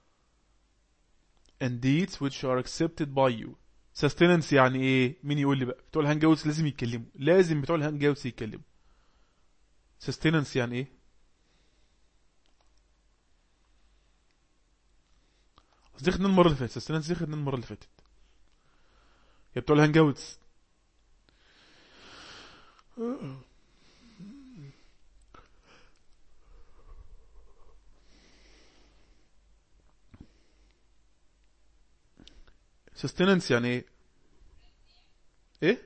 and deeds which are accepted by you. sustenance يعني ايه؟ مين يقول لي بقى؟ بتوع الهانجاوتس لازم يتكلموا، لازم بتوع الهانجاوتس يتكلموا. sustenance يعني ايه؟ دي خدنا المرة اللي فاتت. sustenance دي خدنا المرة اللي فاتت يا بتوع الهانجاوتس. sustenance يعني ايه؟ ايه؟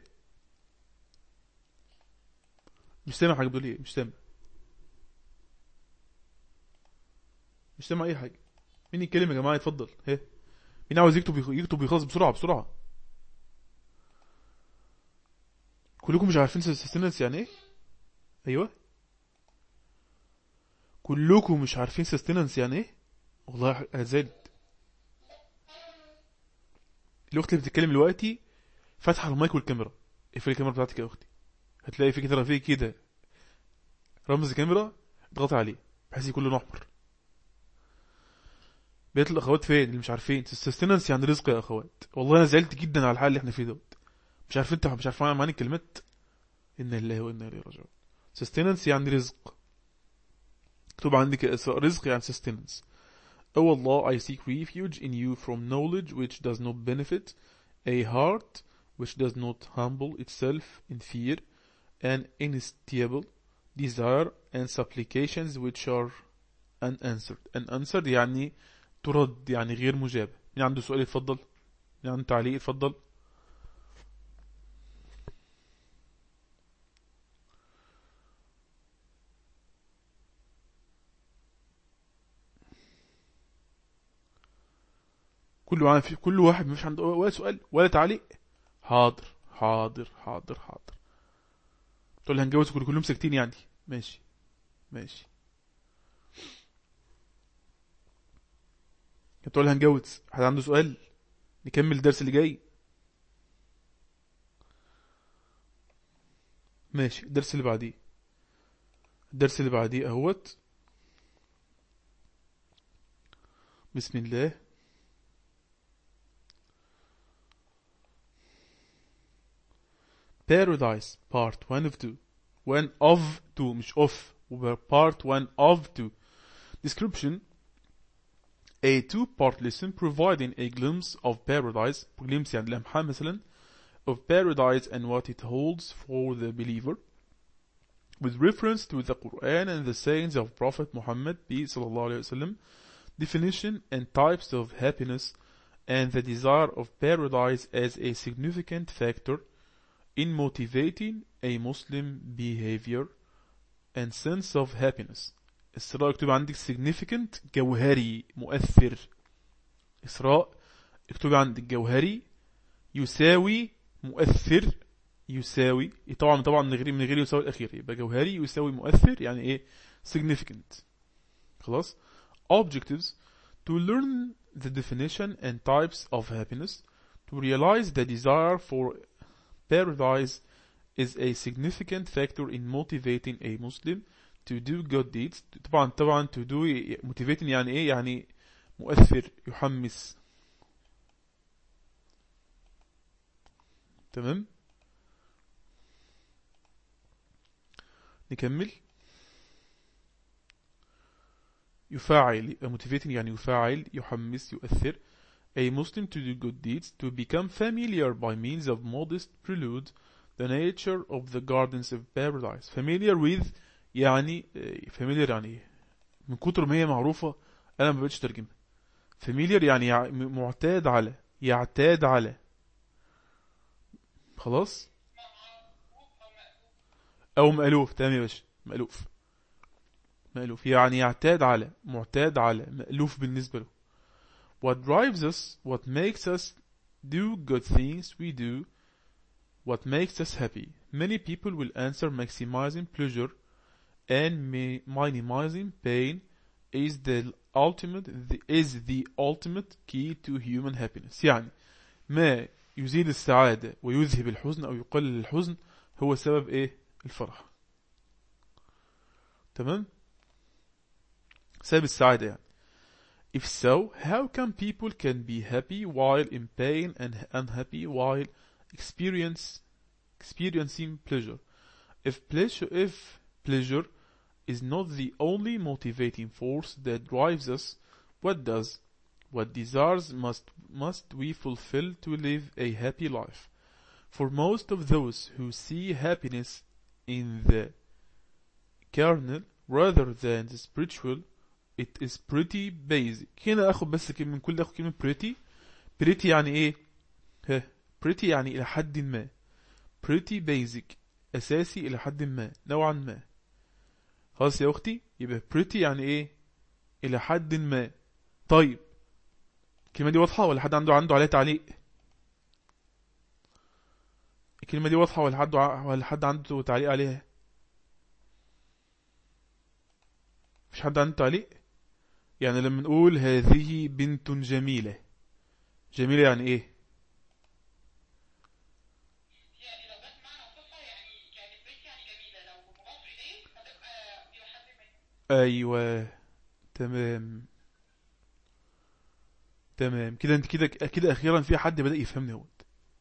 مش سامع حاجة بتقول ايه؟ مش سامع مش سامع اي حاجة. مين يتكلم يا جماعة؟ يتفضل. ايه؟ مين عاوز يكتب يخ- يكتب يخلص بسرعة بسرعة. كلكم مش عارفين sustenance يعني ايه؟ ايوه، كلكم مش عارفين sustenance يعني ايه؟ والله هزاد. الاخت اللي بتتكلم دلوقتي فاتحه المايك والكاميرا. اقفلي الكاميرا بتاعتك يا اختي. هتلاقي في كده في كده رمز كاميرا، اضغطي عليه بحيث يكون لونه احمر. بقيت الاخوات فين اللي مش عارفين sustenance يعني رزق يا اخوات؟ والله انا زعلت جدا على الحال اللي احنا فيه دوت. مش عارفين انت مش عارفين معاني الكلمات. إنا لله وإنا إليه راجعون. sustenance يعني رزق. اكتب عندك يا إسراء، رزق يعني sustenance. Oh Allah, I seek refuge in you from knowledge which does not benefit, a heart which does not humble itself in fear, an instiable desire and supplications which are unanswered. unanswered يعني ترد، يعني غير مجابة. مين عنده سؤال يتفضل، مين عنده تعليق يتفضل. كل واحد في كل واحد مش عنده ولا سؤال ولا تعليق. حاضر حاضر حاضر حاضر. تقول هنجوز كل كلهم ساكتين يعني. ماشي ماشي. تقول هنجوز حد عنده سؤال؟ نكمل الدرس اللي جاي. ماشي. الدرس اللي بعديه، الدرس اللي بعديه اهوت. بسم الله. Paradise part one of two. one of two مش of. وبر part one of two. Description: a two-part lesson providing a glimpse of paradise. glimpse يعني لمحة مثلا of paradise and what it holds for the believer, with reference to the Quran and the sayings of Prophet Muhammad peace sallallahu alayhi wasallam, definition and types of happiness, and the desire of paradise as a significant factor in motivating a Muslim behavior and sense of happiness. إسراء اكتب عندك significant جوهري مؤثر. إسراء اكتب عندك جوهري يساوي مؤثر. يساوي طبعا طبعا من غير من غير يساوي الأخير، يبقى جوهري يساوي مؤثر يعني إيه significant. خلاص. Objectives: to learn the definition and types of happiness, to realize the desire for paradise is a significant factor in motivating a Muslim to do good deeds. طبعا طبعا to do motivating يعني ايه؟ يعني مؤثر يحمس. تمام. نكمل. يفاعل motivating يعني يفاعل يحمس يؤثر a Muslim to do good deeds, to become familiar by means of modest prelude the nature of the gardens of paradise. familiar with يعني familiar يعني من كتر ما هي معروفة أنا ما بقتش ترجمة. familiar يعني يع- معتاد على، يعتاد على. خلاص. أو مألوف. تمام يا باشا، مألوف. مألوف يعني يعتاد على، معتاد على، مألوف بالنسبة له. what drives us, what makes us do good things we do, what makes us happy. Many people will answer maximizing pleasure and mi- minimizing pain is the ultimate the, is the ultimate key to human happiness. يعني ما يزيد السعادة ويذهب الحزن أو يقلل الحزن هو سبب إيه؟ الفرح. تمام؟ سبب السعادة يعني. If so, how come people can be happy while in pain and unhappy while experience experiencing pleasure? If pleasure if pleasure is not the only motivating force that drives us, what does? What desires must must we fulfill to live a happy life? For most of those who see happiness in the carnal rather than the spiritual, it is pretty basic. هنا اخد بس كلمة من كل اخد كلمة pretty. pretty يعني ايه؟ ها pretty يعني الى حد ما. pretty basic اساسي الى حد ما نوعا ما. خلاص يا اختي، يبقى pretty يعني ايه؟ الى حد ما. طيب الكلمة دي واضحة ولا حد عنده عنده عليها تعليق؟ الكلمة دي واضحة ولا حد ولا حد عنده تعليق عليها؟ مش حد عنده تعليق؟ يعني لما نقول هذه بنت جميلة، جميلة يعني ايه؟ يعني لو جت معنى وصفها يعني يعني بريت يعني جميلة، لو مضاف إليه هتبقى إلى حد ما. أيوة تمام تمام كده، انت كده كده أخيرا في حد بدأ يفهمني اهوت.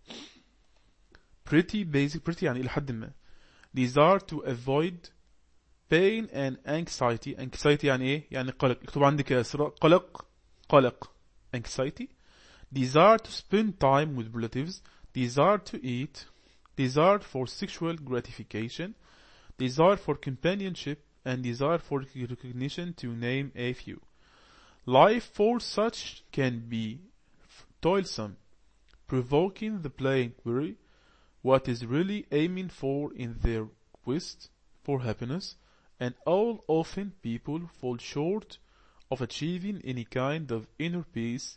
pretty basic pretty يعني إلى حد ما. desire to avoid pain and anxiety. anxiety يعني ايه؟ يعني قلق. اكتب عندك يا إسراء قلق قلق anxiety. desire to spend time with relatives, desire to eat, desire for sexual gratification, desire for companionship, and desire for recognition, to name a few. Life for such can be toilsome, provoking the plain query, what is really aiming for in their quest for happiness, and all often people fall short of achieving any kind of inner peace.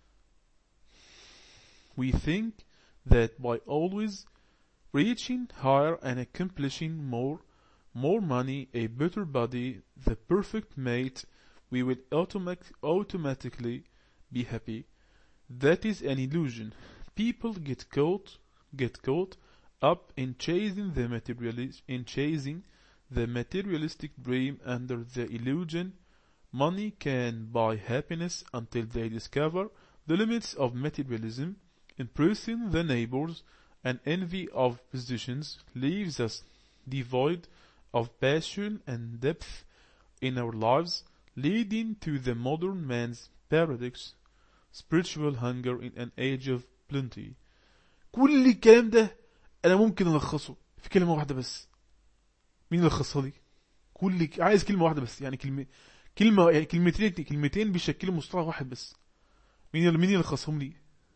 We think that by always reaching higher and accomplishing more, more money, a better body, the perfect mate, we will automatic, automatically be happy. That is an illusion. People get caught, get caught up in chasing the materialist, in chasing the materialistic dream under the illusion money can buy happiness until they discover the limits of materialism. Impressing the neighbors and envy of positions leaves us devoid of passion and depth in our lives, leading to the modern man's paradox, spiritual hunger in an age of plenty. كل الكلام ده انا ممكن الخصه في كلمة واحدة بس. مين اللي لخصها لي؟ كل عايز كلمة واحدة بس، يعني كلمة كلمة يعني كلمتين كلمتين بيشكلوا مصطلح واحد بس. مين اللي مين اللي لخصهم لي؟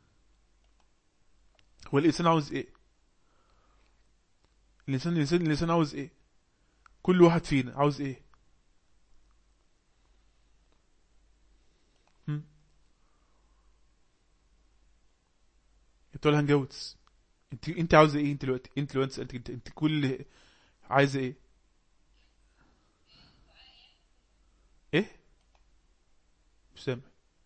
هو الإنسان عاوز إيه؟ الإنسان الإنسان الإنسان عاوز إيه؟ كل واحد فينا عاوز إيه؟ هم؟ أنت ولا هنجوز؟ أنت أنت عاوز إيه أنت دلوقتي؟ أنت لو أنت سألتك أنت أنت كل عايز إيه؟ إيه؟ مش سامع.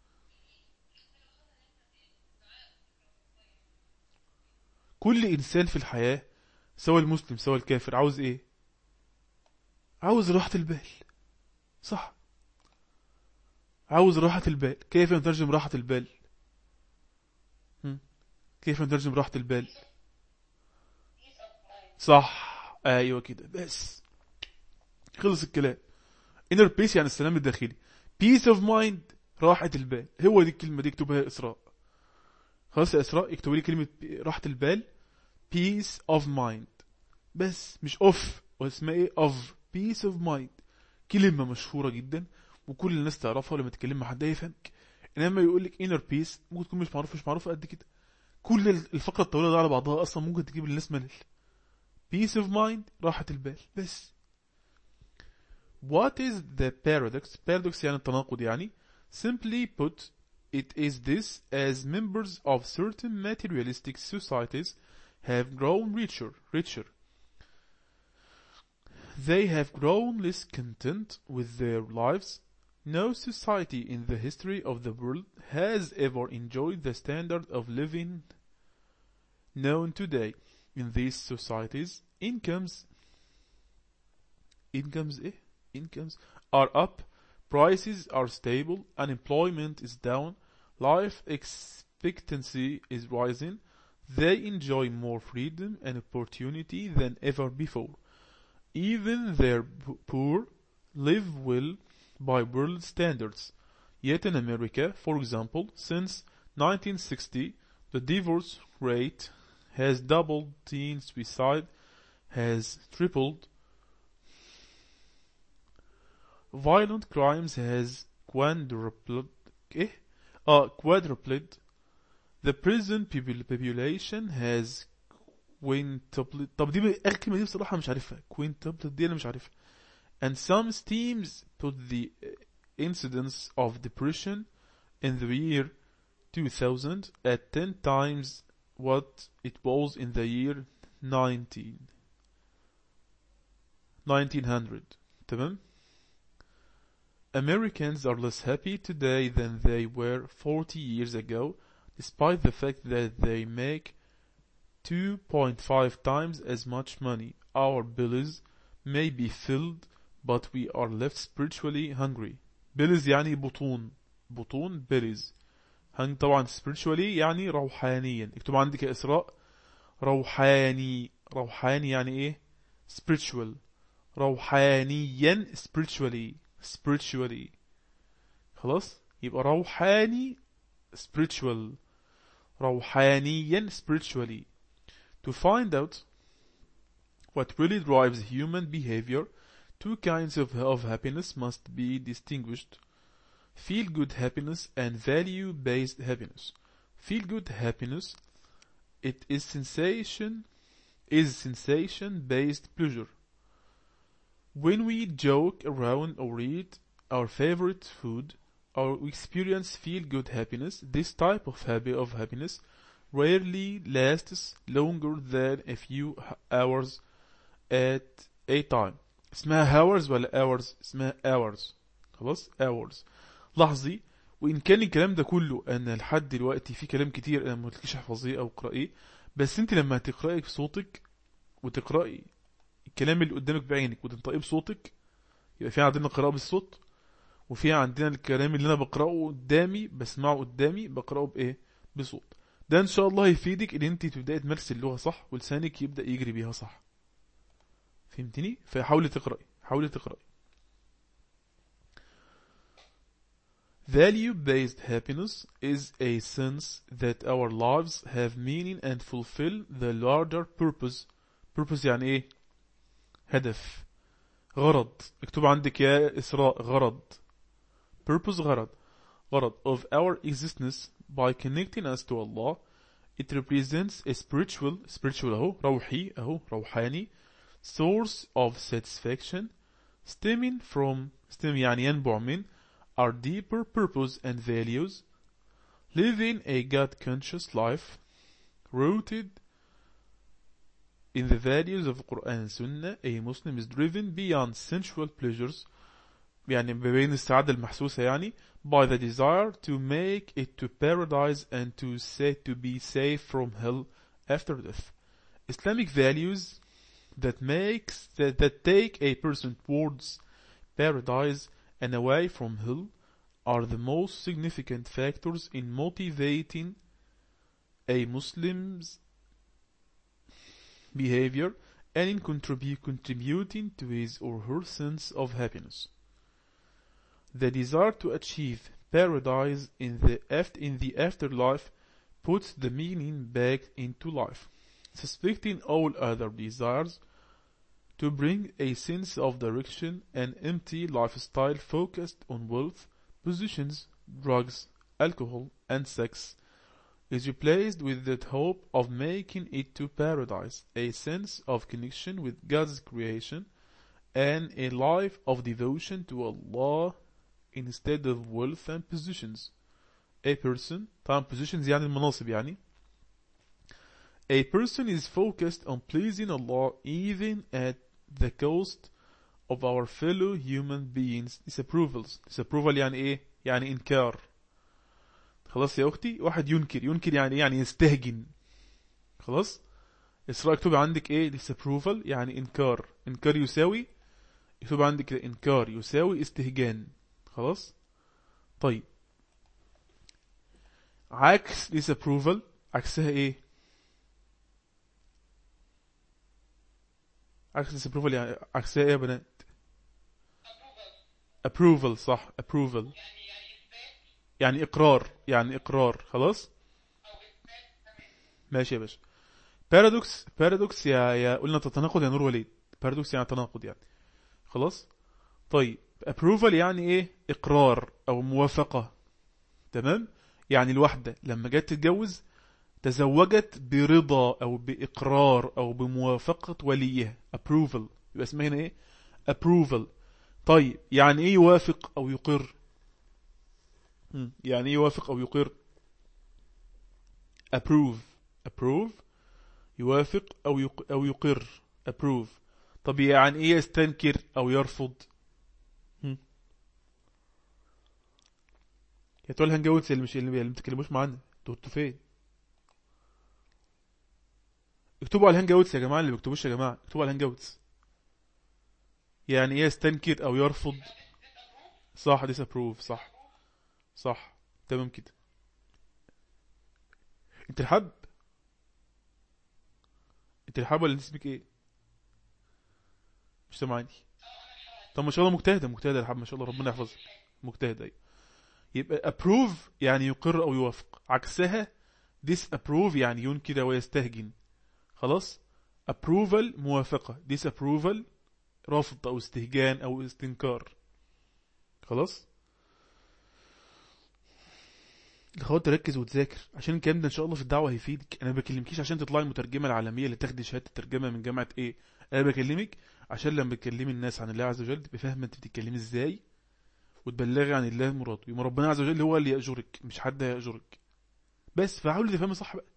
كل إنسان في الحياة سواء المسلم سواء الكافر عاوز إيه؟ عاوز راحة البال، صح؟ عاوز راحة البال. كيف نترجم راحة البال؟ هم؟ كيف نترجم راحة البال؟ صح ايوه كده بس خلص الكلام. inner peace يعني السلام الداخلي. peace of mind راحة البال. هو دي الكلمة دي اكتبها يا إسراء. خلاص يا إسراء اكتبوا لي كلمة راحة البال peace of mind، بس مش of واسمها ايه of peace of mind. كلمة مشهورة جدا وكل الناس تعرفها، ولما تتكلم مع حد يفهمك. انما يقول لك inner peace ممكن تكون مش معروفة مش معروفة قد كده. كل الفقرة الطويلة دي على بعضها اصلا ممكن تجيب للناس ملل. peace of mind راحة البال بس. What is the paradox? Paradox يعني التناقض يعني. Simply put, it is this: as members of certain materialistic societies have grown richer, richer, they have grown less content with their lives. No society in the history of the world has ever enjoyed the standard of living known today. In these societies, incomes incomes إيه؟ incomes are up, prices are stable, unemployment is down, life expectancy is rising. They enjoy more freedom and opportunity than ever before. Even their poor live well by world standards. Yet in America, for example, since nineteen sixty, the divorce rate has doubled, teen suicide has tripled, violent crimes has quadrupled, eh? uh, quadrupled, the prison population has quintupled. طب دي آخر كلمة دي بصراحة مش عارفها. quintupled دي أنا مش عارفها. And some teams put the incidence of depression in the year two thousand at ten times what it was in the year nineteen hundred. تمام. Americans are less happy today than they were forty years ago, despite the fact that they make two point five times as much money. Our bellies may be filled, but we are left spiritually hungry. bellies يعني بطون. بطون bellies. هن طبعا spiritually يعني روحانيا. اكتب عندك يا إسراء روحاني. روحاني يعني ايه؟ spiritual. روحانيا spiritually. spiritually. خلاص؟ يبقى روحاني spiritual. روحانيا spiritually. To find out what really drives human behavior, two kinds of, of happiness must be distinguished: feel-good happiness and value-based happiness. Feel-good happiness, it is sensation, is sensation-based pleasure. When we joke around or eat our favorite food, or we experience feel-good happiness, this type of habit of happiness rarely lasts longer than a few hours at a time. اسمها hours ولا hours؟ اسمها hours. خلاص hours. لاحظي، وإن كان الكلام ده كله أنا لحد دلوقتي في كلام كتير أنا ما قلتلكيش احفظيه أو اقرأيه، بس أنت لما تقرأي بصوتك وتقرأي الكلام اللي قدامك بعينك وتنطقيه بصوتك، يبقى في عندنا قراءة بالصوت، وفي عندنا الكلام اللي أنا بقرأه قدامي بسمعه قدامي بقرأه بإيه؟ بصوت. ده إن شاء الله يفيدك إن أنت تبدأي تمارسي اللغة صح ولسانك يبدأ يجري بيها صح. فهمتني؟ فحاولي تقرأي، حاولي تقرأي. Value-based happiness is a sense that our lives have meaning and fulfill the larger purpose. Purpose يعني ايه؟ هدف، غرض. اكتب عندك يا إسراء غرض. Purpose غرض. غرض of our existence by connecting us to Allah. It represents a spiritual, spiritual اهو روحي اهو روحاني source of satisfaction stemming from stem يعني ينبع من our deeper purpose and values. Living a God-conscious life rooted in the values of Quran and Sunnah, a Muslim is driven beyond sensual pleasures يعني بين السعادة المحسوسة يعني by the desire to make it to paradise and to say to be safe from hell after death. Islamic values that makes that, that take a person towards paradise and away from hell are the most significant factors in motivating a Muslim's behavior and in contribu- contributing to his or her sense of happiness. The desire to achieve paradise in the, after, in the afterlife puts the meaning back into life, suspecting all other desires to bring a sense of direction. An empty lifestyle focused on wealth, positions, drugs, alcohol, and sex is replaced with the hope of making it to paradise, a sense of connection with God's creation, and a life of devotion to Allah instead of wealth and positions. A person, طبعا positions يعني المناصب يعني. A person is focused on pleasing Allah even at the cost of our fellow human beings disapprovals. disapproval يعني ايه؟ يعني انكار. خلاص يا اختي، واحد ينكر، ينكر يعني يعني يستهجن. خلاص؟ اسراء اكتب عندك ايه؟ disapproval يعني انكار. انكار يساوي يكتب عندي كده إنكار يساوي استهجان. خلاص. طيب عكس disapproval عكسها ايه؟ عكس disapproval يعني عكسها ايه يا بنات؟ approval. صح approval يعني اقرار، يعني اقرار. خلاص ماشي يا باشا. paradox paradox يا يا قلنا تتناقض يا نور وليد. paradox يعني تناقض يعني. خلاص. طيب approval يعني ايه؟ اقرار او موافقة. تمام. يعني الواحدة لما جت تتجوز تزوجت برضا او باقرار او بموافقة وليها. approval يبقى اسمها هنا ايه؟ approval. طيب يعني ايه يوافق او يقر؟ مم. يعني ايه يوافق او يقر؟ approve. approve يوافق او يق... او يقر. approve. طب يعني ايه يستنكر او يرفض؟ مم. يا تقول هنجوز اللي مش اللي ما بتتكلموش معانا. انتوا انتوا فين؟ اكتبوا على الهانج يا جماعه، اللي بيكتبوش يا جماعه اكتبوا على الهانج. يعني ايه يستنكر او يرفض؟ صح disapprove. صح صح. تمام كده. انت الحب، انت الحب ولا انت اسمك ايه؟ مش سامعني. طب ما شاء الله مجتهده، مجتهده الحب ما شاء الله ربنا يحفظك. مجتهده ايوه. يبقى approve يعني يقر او يوافق. عكسها disapprove يعني ينكر ويستهجن. خلاص. approval موافقة. disapproval رفض او استهجان او استنكار. خلاص. الخوات تركز وتذاكر عشان الكلام ده ان شاء الله في الدعوه هيفيدك. انا ما بكلمكيش عشان تطلعي المترجمه العالميه اللي تاخدي شهاده الترجمه من جامعه ايه. انا بكلمك عشان لما بتكلمي الناس عن الله عز وجل تبقى فاهمه انت بتتكلمي ازاي، وتبلغي عن الله مراده. يوم ربنا عز وجل هو اللي يأجرك مش حد هيأجرك. بس فحاولي تفهمي صح بقى.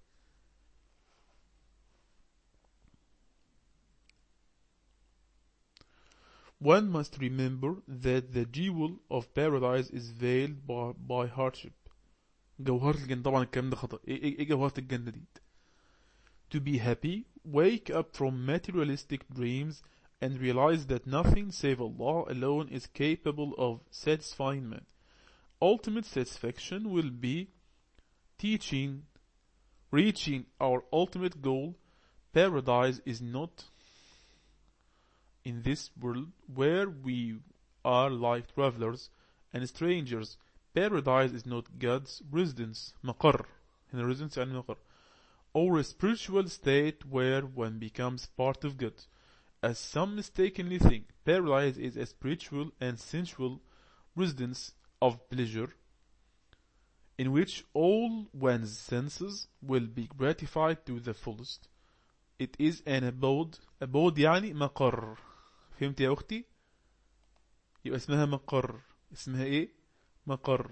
One must remember that the jewel of paradise is veiled by, by hardship. جوهرة الجنة طبعا الكلام ده خطأ. ايه ايه إيه جوهرة الجنة دي؟ To be happy, wake up from materialistic dreams and realize that nothing save Allah alone is capable of satisfying man. Ultimate satisfaction will be teaching, reaching our ultimate goal. Paradise is not in this world where we are like travelers and strangers. Paradise is not God's residence, مقر. هنا residence يعني مقر. Or a spiritual state where one becomes part of God. As some mistakenly think, paradise is a spiritual and sensual residence of pleasure, in which all one's senses will be gratified to the fullest. It is an abode. abode يعني مقر. فهمت يا أختي؟ يبقى اسمها مقر. اسمها ايه؟ مقر.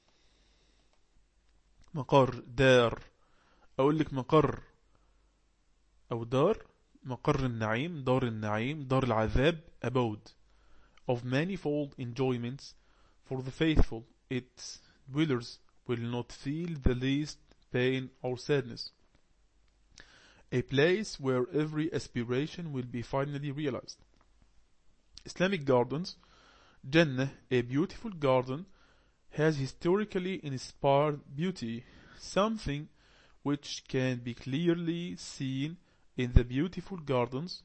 مقر دار. اقول لك مقر او دار. مقر النعيم، دار النعيم، دار العذاب. abode of manifold enjoyments for the faithful. Its dwellers will not feel the least pain or sadness. A place where every aspiration will be finally realized. Islamic gardens. Jannah, a beautiful garden, has historically inspired beauty, something which can be clearly seen in the beautiful gardens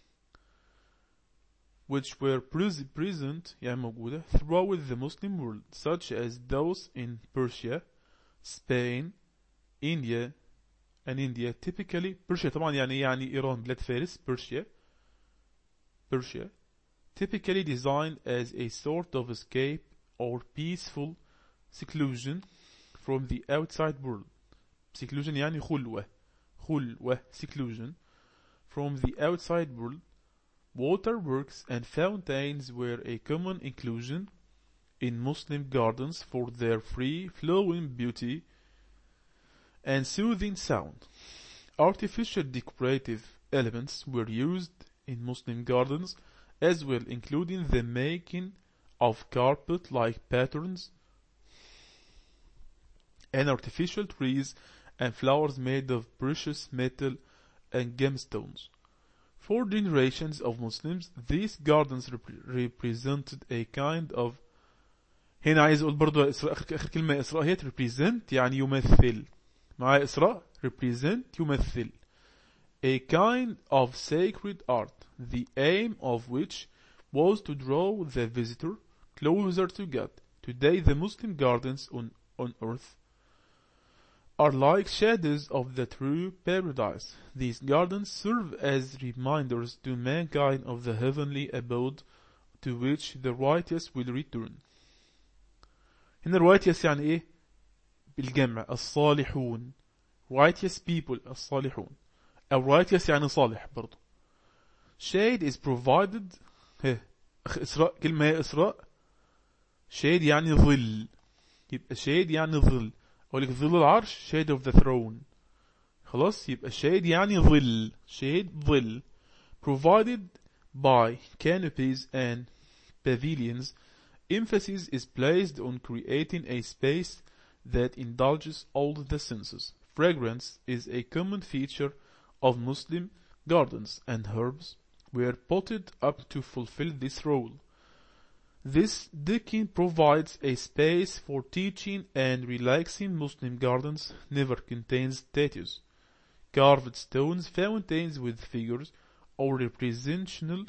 which were present يعني موجودة throughout the Muslim world, such as those in Persia, Spain, India, and India. Typically Persia طبعا يعني يعني إيران بلاد فارس. Persia Persia typically designed as a sort of escape or peaceful seclusion from the outside world. Seclusion يعني خلوة. خلوة seclusion from the outside world. Waterworks and fountains were a common inclusion in Muslim gardens for their free-flowing beauty and soothing sound. Artificial decorative elements were used in Muslim gardens as well, including the making of carpet-like patterns and artificial trees and flowers made of precious metal and gemstones. For generations of Muslims, these gardens rep represented a kind of. هنا عايز اقول برضو إسراء، اخر آخر كلمة إسراء هي represent يعني يمثل. معايا إسراء represent يمثل. A kind of sacred art, the aim of which was to draw the visitor closer to God. Today the Muslim gardens on, on earth are like shadows of the true paradise. These gardens serve as reminders to mankind of the heavenly abode to which the righteous will return. هنا righteous يعني ايه؟ بالجمع الصالحون. Righteous people الصالحون. أو righteous يعني صالح برضو. Shade is provided. هه أخ إسراء كلمة هي إسراء. Shade يعني ظل. يبقى shade يعني ظل. أقول لك ظل العرش shade of the throne. خلاص يبقى shade يعني ظل. Shade ظل. Provided by canopies and pavilions. Emphasis is placed on creating a space that indulges all the senses. Fragrance is a common feature of Muslim gardens, and herbs were potted up to fulfill this role. This decking provides a space for teaching and relaxing. Muslim gardens never contain statues, carved stones, fountains with figures, or representational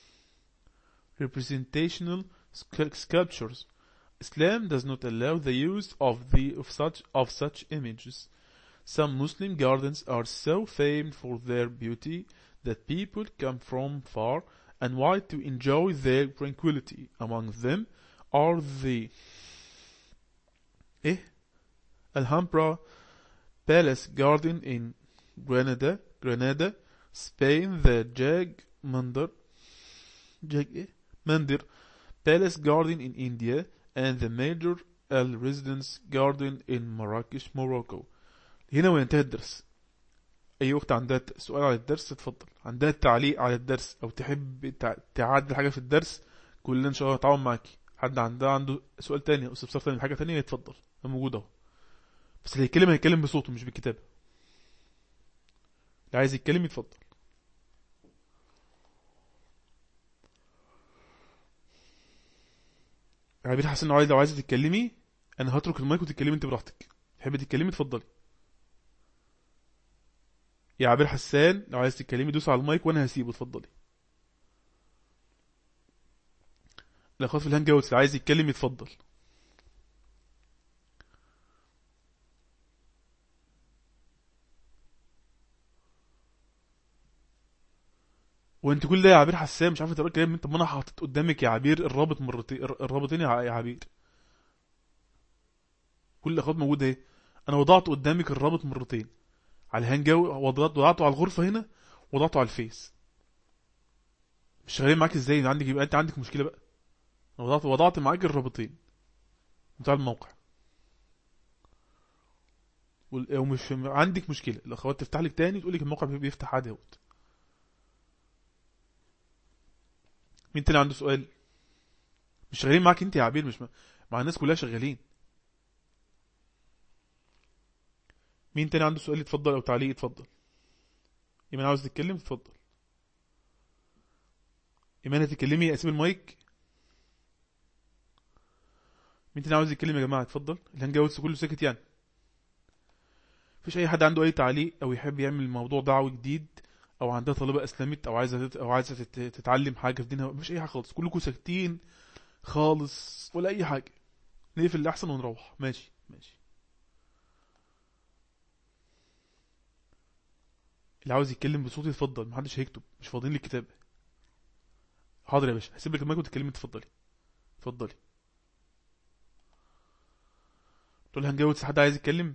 representational sculptures. Islam does not allow the use of the of such of such images. Some Muslim gardens are so famed for their beauty that people come from far and wide to enjoy their tranquility. Among them are the eh, Alhambra Palace Garden in Granada, Granada, Spain, the Jag Mandir, Jag eh, Mandir Palace Garden in India, and the Major Al Residence Garden in Marrakesh, Morocco. هنا وينتهي الدرس. أي أخت عندها سؤال على الدرس تفضل، عندها تعليق على الدرس أو تحب تعدل حاجة في الدرس، كلنا إن شاء الله هتعاون معاكي. حد عندها عنده سؤال تاني أو استفسار تاني حاجة تانية يتفضل، موجود أهو. بس اللي يتكلم هيتكلم بصوته مش بالكتابة. اللي عايز يتكلم يتفضل. عبير حسن لو عايز لو عايزة تتكلمي أنا هترك المايك وتتكلمي أنت براحتك. تحبي تتكلمي اتفضلي. يا عبير حسان لو عايز تتكلمي دوس على المايك وانا هسيبه اتفضلي. الاخوات في الهانج اوتس اللي عايز يتكلم يتفضل. وانت كل ده يا عبير حسان مش عارفه تقرا الكلام. طب ما انا حاطط قدامك يا عبير الرابط مرتين، الرابطين يا عبير. كل الاخوات موجوده اهي. انا وضعت قدامك الرابط مرتين على الهانج اوت، وضعته على الغرفه هنا وضعته على الفيس. مش شغالين معاك ازاي؟ عندك يبقى انت عندك مشكله بقى. وضعت وضعت معاك الرابطين بتاع الموقع ومش عندك مشكله. الاخوات تفتح لك تاني تقول لك الموقع بيفتح عادي اهوت. مين تاني عنده سؤال؟ مش شغالين معاك انت يا عبير، مش مع الناس كلها شغالين. مين تاني عنده سؤال يتفضل او تعليق يتفضل. ايمان عاوز تتكلم تتفضل. ايمان هتتكلمي اسيب المايك. مين تاني عاوز يتكلم يا جماعه اتفضل. الهانج اوتس كله ساكت يعني. مفيش اي حد عنده اي تعليق او يحب يعمل موضوع دعوي جديد او عندها طالبه اسلمت او عايزه او عايزه تتعلم حاجه في دينها؟ مفيش اي حاجه خالص، كلكم ساكتين خالص ولا اي حاجه. نقفل اللي احسن ونروح. ماشي ماشي. اللي عاوز يتكلم بصوت يتفضل، محدش هيكتب، مش فاضيين للكتابه. حاضر يا باشا هسيب لك المايك وتتكلمي تفضلي. اتفضلي. تقول هنجاوب حد عايز يتكلم.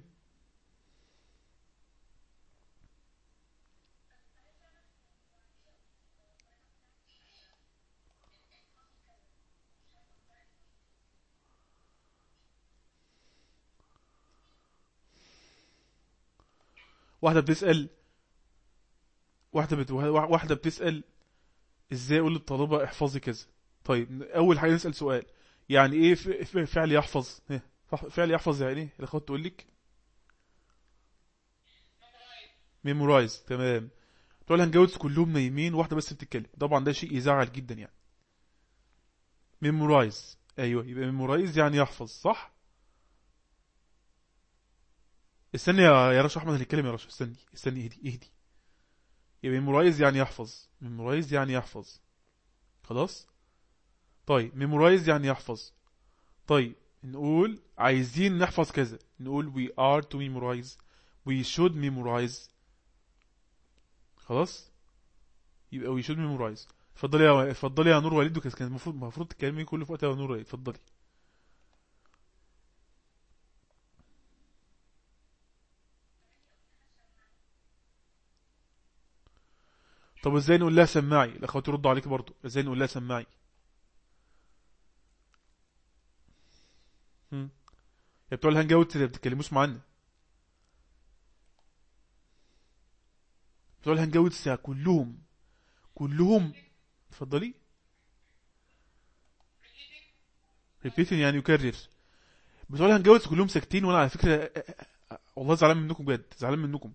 واحده بتسال واحده بت... واحده بتسال ازاي اقول للطالبه احفظي كذا. طيب اول حاجه نسال سؤال، يعني ايه فعل يحفظ؟ فعل يحفظ يعني ايه؟ الاخوات تقول لك ميمورايز. تمام. بتوع الهانجاوتس كلهم نايمين، واحده بس بتتكلم. طبعا ده شيء يزعل جدا يعني. ميمورايز، ايوه، يبقى ميمورايز يعني يحفظ، صح. استني يا يا رشا، احمد اللي يتكلم، يا رشا استني استني، اهدي اهدي. يبقى ميمورايز يعني يحفظ، ميمورايز يعني يحفظ. خلاص. طيب ميمورايز يعني يحفظ. طيب نقول عايزين نحفظ كذا، نقول we are to memorize، we should memorize. خلاص. يبقى we should memorize. اتفضلي يا اتفضلي يا نور وليد، وكان كان المفروض المفروض تكلمي كل في وقت يا نور وليد، اتفضلي. طب ازاي نقول لها سماعي؟ الاخوات يردوا عليك برضو، ازاي نقول لها سماعي؟ هم. يا بتوع الهانج اوت اللي بتتكلموش معانا، بتوع الهانج اوت كلهم كلهم. اتفضلي. repeating يعني يكرر. بتوع الهانج اوت كلهم ساكتين، وانا على فكره والله زعلان منكم بجد، زعلان منكم.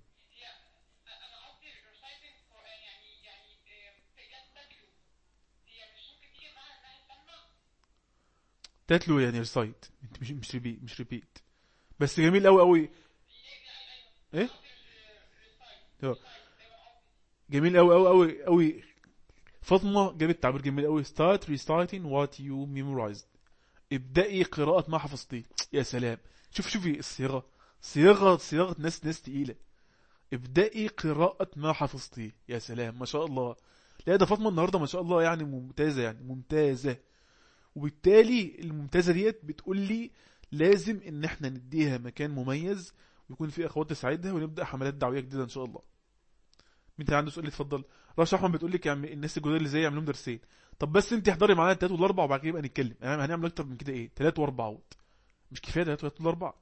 تاتلو يعني ريسايت، مش مش ريبيت، مش ريبيت. بس جميل قوي قوي. ايه. اه. جميل قوي قوي قوي قوي. فاطمه جابت تعبير جميل قوي: start reciting what you memorized. ابدأي قراءة ما حفظتيه. يا سلام. شوف شوفي الصياغة، صياغة صياغة ناس ناس تقيلة. ابدأي قراءة ما حفظتيه، يا سلام ما شاء الله. لا ده فاطمة النهاردة ما شاء الله يعني ممتازة، يعني ممتازة. وبالتالي الممتازة ديت بتقول لي لازم ان احنا نديها مكان مميز، ويكون في اخوات تساعدها، ونبدأ حملات دعوية جديدة ان شاء الله. مين تاني عنده سؤال؟ اتفضل. رشا احمد بتقول لك يعني الناس الجداد اللي زي يعملوا درسين. طب بس انت احضري معانا التلات والاربع، وبعد كده يبقى نتكلم. يعني هنعمل اكتر من كده ايه؟ تلات واربع. مش كفايه تلات ولا اربع؟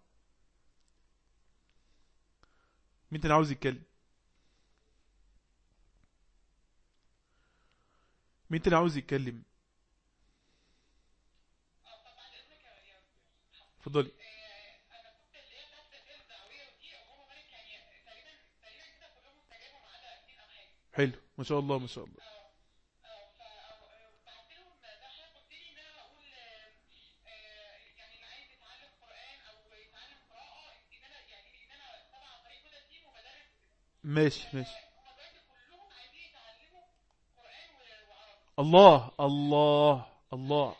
مين تاني عاوز يتكلم؟ مين تاني عاوز يتكلم؟ اتفضلي. حلو ما شاء الله ما شاء الله. ماشي ماشي. الله الله الله.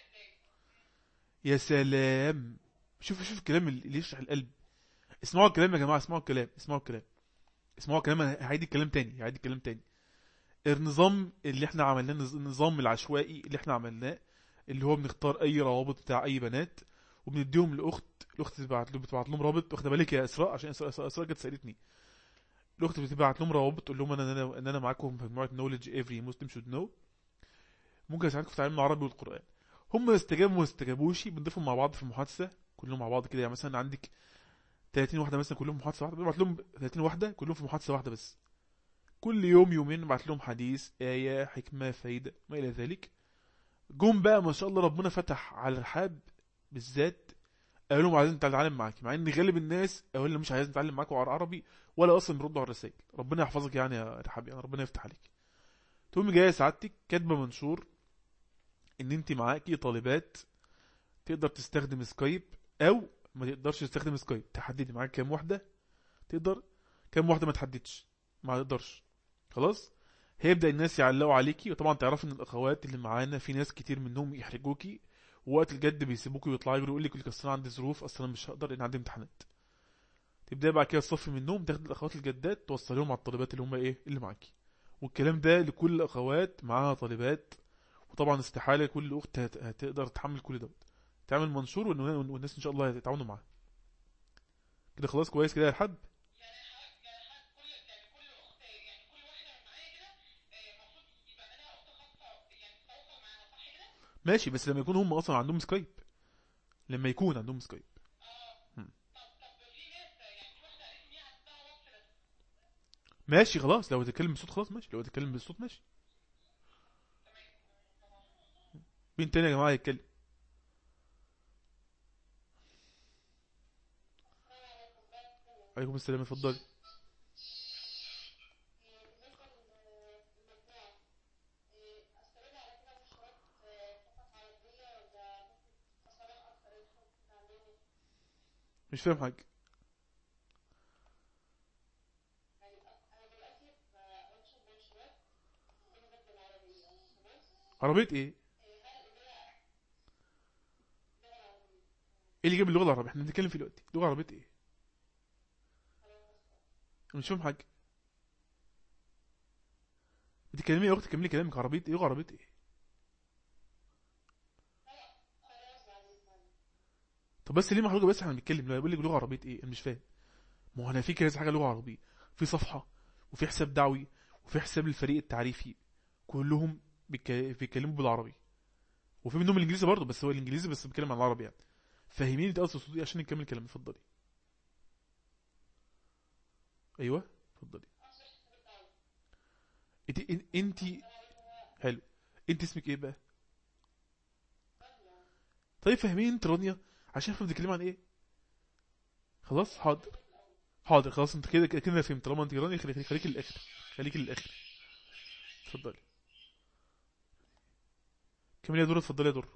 يا سلام. شوف شوف الكلام اللي يشرح القلب. اسمعوا الكلام يا جماعه، اسمعوا الكلام، اسمعوا الكلام، اسمعوا الكلام. انا هعيد الكلام تاني، هعيد الكلام تاني. النظام اللي احنا عملناه، النظام العشوائي اللي احنا عملناه، اللي هو بنختار اي روابط بتاع اي بنات، وبنديهم لاخت. الاخت تبعت له بتبعت لهم رابط. واخده بالك يا اسراء؟ عشان اسراء اسراء, إسراء جت سالتني. الاخت بتبعت لهم روابط تقول لهم انا ان انا ان انا معاكم في مجموعه نولج every Muslim should know، ممكن اساعدكم في تعلم العربي والقران. هم استجابوا ما استجابوش، بنضيفهم مع بعض في محادثه كلهم مع بعض كده. يعني مثلا عندك تلاتين واحده مثلا كلهم في محادثه واحده، بنبعت لهم تلاتين واحده كلهم في محادثه واحده بس. كل يوم يومين نبعت لهم حديث، ايه، حكمه، فايده، ما الى ذلك. جم بقى ما شاء الله ربنا فتح على الرحاب بالذات، قالوا لهم عايزين نتعلم معاك، مع ان غالب الناس قالوا لهم مش عايزين نتعلم معاك عربي، ولا اصلا بيردوا على الرسائل. ربنا يحفظك يعني يا رحاب، يعني ربنا يفتح عليك. تقوم جايه سعادتك كاتبه منشور ان انت معاكي طالبات تقدر تستخدم سكايب، او ما تقدرش تستخدم سكايب. تحددي معاك كام واحده تقدر، كام واحده ما تحددش، ما تقدرش. خلاص. هيبدا الناس يعلقوا عليكي، وطبعا تعرف ان الاخوات اللي معانا في ناس كتير منهم يحرجوكي، ووقت الجد بيسيبوكي ويطلعوا يجروا يقول لك اصل انا عندي ظروف، اصل انا مش هقدر لان عندي امتحانات. تبداي بعد كده تصفي منهم، تاخد الاخوات الجدات توصليهم على الطالبات اللي هم ايه اللي معاكي. والكلام ده لكل الاخوات معاها طالبات. وطبعا استحاله كل اخت هت- هتقدر تحمل كل دوت. تعمل منشور، وإن- والناس ان شاء الله هيتعاونوا معاها. كده خلاص كويس كده يا حد. ماشي، بس لما يكون هم اصلا عندهم سكايب، لما يكون عندهم سكايب. هم. ماشي خلاص، لو تتكلم بصوت خلاص ماشي، لو تتكلم بالصوت ماشي. مين تاني يا جماعه يتكلم؟ عليكم السلام، اتفضلي. مش فاهم حاجة. عربية ايه؟ ايه اللي جاب اللغة العربية؟ احنا بنتكلم في دلوقتي لغة عربية ايه؟ أنا مش فاهم حاجة. بتتكلمي يا اختي، كملي كلامك. عربية ايه؟ لغة عربية ايه؟ طب بس ليه محرجة؟ بس احنا بنتكلم، لا بقول لك لغة عربية ايه؟ انا مش فاهم. ما هو انا في كذا حاجة لغة عربية، في صفحة، وفي حساب دعوي، وفي حساب الفريق التعريفي، كلهم بيك- بيتكلموا بالعربي، وفي منهم الانجليزي برضه، بس هو الانجليزي بس بيتكلم عن العربي يعني. فهميني انت اصلا صوتي عشان نكمل كلام. اتفضلي. ايوه، اتفضلي. انت انت حلو. انت اسمك ايه بقى؟ طيب فهميني انت رانيا عشان افهم بتتكلم عن ايه. خلاص حاضر. حاضر خلاص، انت كده كده فهمت. طالما انت رانيا خليك خليك للاخر. خليك للاخر. اتفضلي. كملي يا دور، اتفضلي يا دور.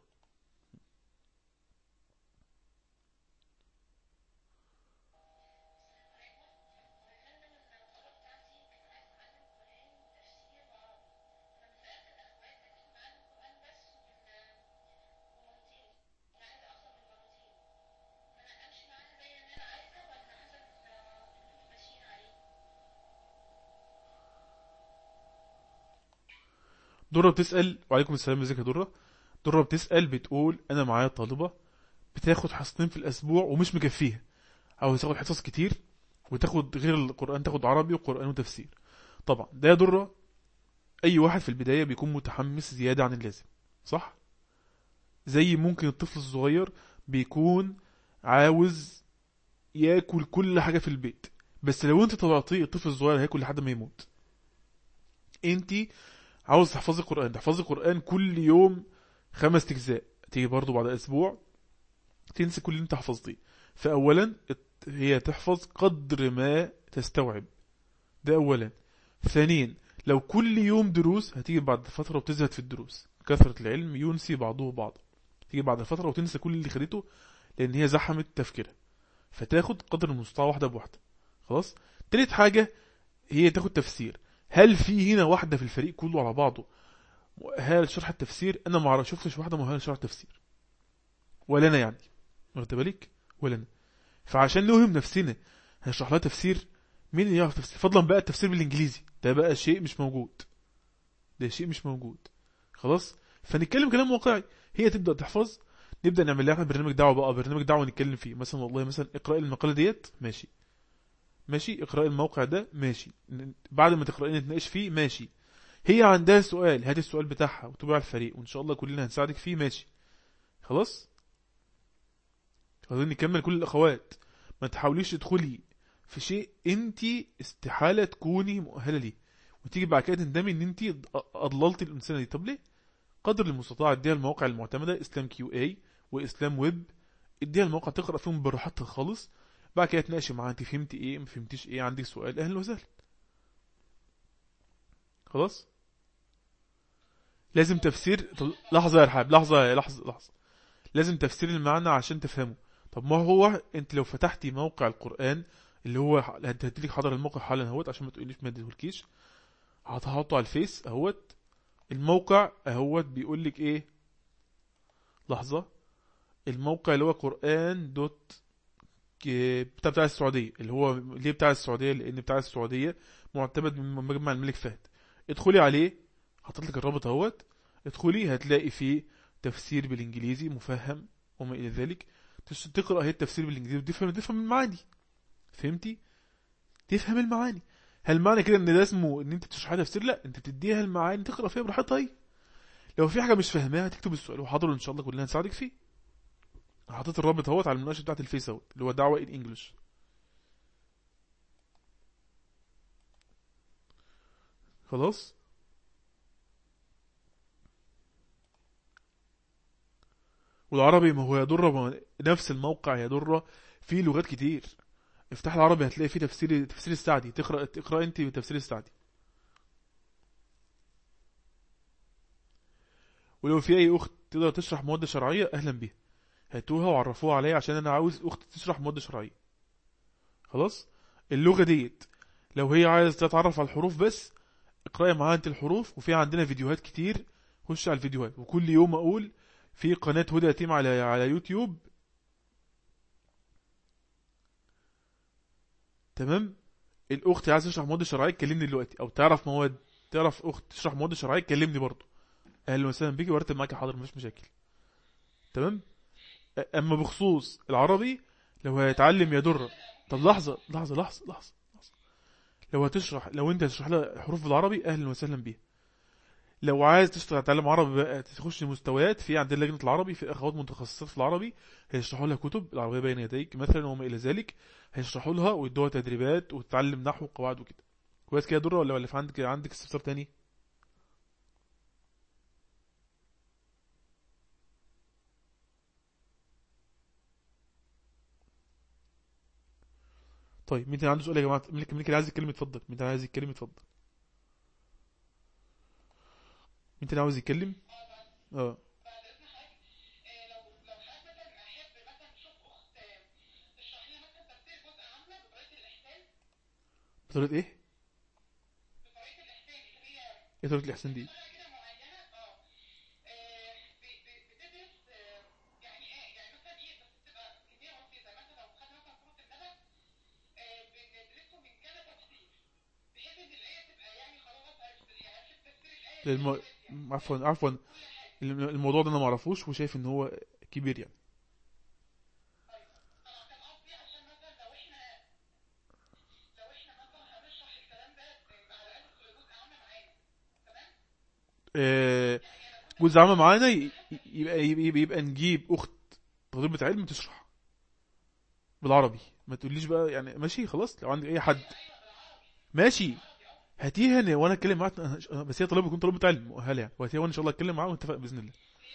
دورة بتسأل، وعليكم السلام، ازيك يا دورة. دورة بتسأل بتقول انا معايا طالبة بتاخد حصتين في الاسبوع ومش مكفيها، او تاخد حصص كتير، وتاخد غير القرآن تاخد عربي وقرآن وتفسير. طبعا ده يضر. اي واحد في البداية بيكون متحمس زيادة عن اللازم، صح؟ زي ممكن الطفل الصغير بيكون عاوز ياكل كل حاجة في البيت، بس لو انت طلعتيه الطفل الصغير هياكل لحد ما يموت. انت عاوز تحفظي القرآن، تحفظي القرآن كل يوم خمس اجزاء، تيجي برضو بعد اسبوع تنسي كل اللي انت حفظتيه. فاولا هي تحفظ قدر ما تستوعب، ده اولا. ثانيا، لو كل يوم دروس هتيجي بعد فترة وتزهد في الدروس، كثرة العلم ينسي بعضه بعض. تيجي بعد فترة وتنسى كل اللي خدته، لان هي زحمت تفكيرها. فتاخد قدر المستطاع واحدة بواحدة. خلاص. تالت حاجة هي تاخد تفسير. هل في هنا واحدة في الفريق كله على بعضه مؤهلة لشرح التفسير؟ انا ما اعرف، شفتش واحدة مؤهلة لشرح التفسير، ولا انا يعني، واخد بالك؟ ولا انا. فعشان نوهم نفسنا هنشرح لها تفسير؟ مين اللي يعرف تفسير؟ فضلا بقى التفسير بالانجليزي ده بقى شيء مش موجود، ده شيء مش موجود. خلاص. فنتكلم كلام واقعي. هي تبدا تحفظ، نبدا نعمل لها برنامج دعوه بقى، برنامج دعوه نتكلم فيه مثلا، والله مثلا اقراي المقاله ديت، ماشي. ماشي، اقراي الموقع ده، ماشي. ن- بعد ما تقراي نتناقش فيه، ماشي. هي عندها سؤال، هات السؤال بتاعها وتبع الفريق، وان شاء الله كلنا هنساعدك فيه، ماشي. خلاص. عايزين نكمل كل الاخوات. ما تحاوليش تدخلي في شيء انت استحاله تكوني مؤهله ليه، وتيجي بعد كده تندمي ان انت اضللتي الانسانه دي. طب ليه؟ قدر المستطاع اديها المواقع المعتمده، اسلام كيو اي واسلام ويب. اديها المواقع تقرا فيهم براحتها خالص. بعد كده تناقشي معاها، انت فهمتي ايه، ما فهمتيش ايه، عندك سؤال، اهلا وسهلا. خلاص. لازم تفسير. طب لحظه يا رحاب، لحظه لحظه لحظه. لازم تفسير المعنى عشان تفهمه. طب ما هو انت لو فتحتي موقع القرآن اللي هو هديلك، حضر الموقع حالا اهوت عشان ما تقوليش ما اديتهولكيش، هتحطه على الفيس اهوت. الموقع اهوت بيقول لك ايه؟ لحظة. الموقع اللي هو قرآن دوت ك- بتاع بتاع السعودية، اللي هو ليه بتاع السعودية؟ لان بتاع السعودية معتمد من مجمع الملك فهد. ادخلي عليه، حطيت لك الرابط اهوت. ادخلي هتلاقي فيه تفسير بالانجليزي مفهم وما الى ذلك. تش- تقرا هي التفسير بالانجليزي وتفهم، تفهم المعاني. فهمتي؟ تفهم المعاني. هل معنى كده ان ده اسمه ان انت تشرح لها تفسير؟ لا، انت تديها المعاني تقرا فيها براحتها هي. لو في حاجه مش فاهماها تكتب السؤال وحاضر، ان شاء الله كلنا هنساعدك فيه. حطيت الرابط اهوت على المناقشه بتاعت الفيس اهوت، اللي هو دعوه ان انجلش. خلاص. والعربي ما هو يضر، ما هو نفس الموقع يضر فيه لغات كتير. افتح العربي هتلاقي فيه تفسير، تفسير السعدي، تقرا تقرا انت تفسير السعدي. ولو في اي اخت تقدر تشرح مواد شرعيه اهلا بيها. هاتوها وعرفوها عليا عشان انا عاوز اختي تشرح مواد شرعيه. خلاص. اللغه ديت لو هي عايز تتعرف على الحروف بس، اقرأي معاها انت الحروف، وفي عندنا فيديوهات كتير. خش على الفيديوهات، وكل يوم اقول في قناه هدى يتيم على على يوتيوب. تمام. الاخت عايز تشرح مواد شرعيه تكلمني دلوقتي، او تعرف مواد، تعرف اخت تشرح مواد شرعيه تكلمني برضو. اهلا وسهلا بيكي، وارتب معاكي حاضر، مفيش مشاكل. تمام. أ- اما بخصوص العربي، لو هيتعلم يا درة. طب لحظه لحظه لحظه لحظه لحظة. لو هتشرح، لو انت هتشرح لها حروف بالعربي، اهلا وسهلا بيها. لو عايز تشتغل تتعلم عربي بقى، تخش مستويات، في عندنا لجنه العربي، في اخوات متخصصات في العربي هيشرحوا لها كتب العربيه بين يديك مثلا وما الى ذلك. هيشرحوا لها ويدوها تدريبات وتتعلم نحو وقواعد وكده. كويس كده يا دره، ولا ولا في عندك عندك استفسار تاني؟ طيب مين تاني عنده سؤال يا جماعه؟ مين مين اللي عايز يتكلم يتفضل، مين تاني عايز يتكلم يتفضل. مين تاني عاوز يتكلم؟ اه. بطريقه ايه؟ ايه طريقه الاحسان دي؟ للم... عفوا عفوا. الم- الموضوع ده انا ما اعرفوش، وشايف ان هو كبير يعني. آه، جزء عام معانا ي- يبقى يبقى, يبقى, يبقى نجيب اخت طالبة علم تشرح بالعربي. ما تقوليش بقى يعني، ماشي خلاص، لو عندك اي حد ماشي هاتيها أنا- وانا اتكلم معاها. بس هي طالبه يكون طالبة علم مؤهله يعني، وهاتيها وانا ان شاء الله اتكلم معاها ونتفق باذن الله.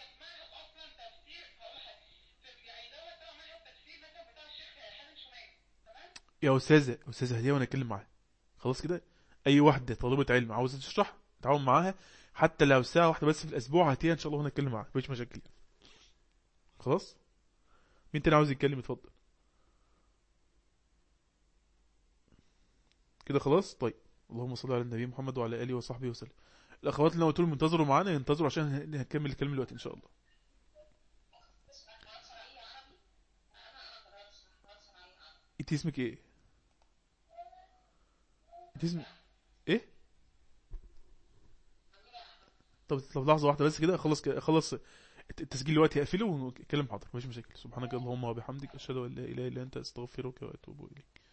يا استاذه يا استاذه، هاتيها وانا اتكلم معاها. خلاص كده. اي واحده طالبة علم عاوزه تشرح تعاون معاها، حتى لو ساعه واحده بس في الاسبوع، هاتيها ان شاء الله وانا اتكلم معاها، مفيش مشاكل. خلاص. مين تاني عاوز يتكلم يتفضل. كده خلاص طيب. اللهم صل على النبي محمد وعلى اله وصحبه وسلم. الاخوات اللي انا قلت لهم ينتظروا معانا ينتظروا، عشان هن- هنكمل الكلام دلوقتي ان شاء الله. انت اسمك ايه؟ انت اسمك ايه؟ طب طب لحظه واحده بس كده، خلص كده خلص الت- التسجيل دلوقتي هقفله ونتكلم حاضر، مفيش مشاكل. سبحانك اللهم وبحمدك، اشهد ان لا اله الا انت، استغفرك واتوب اليك.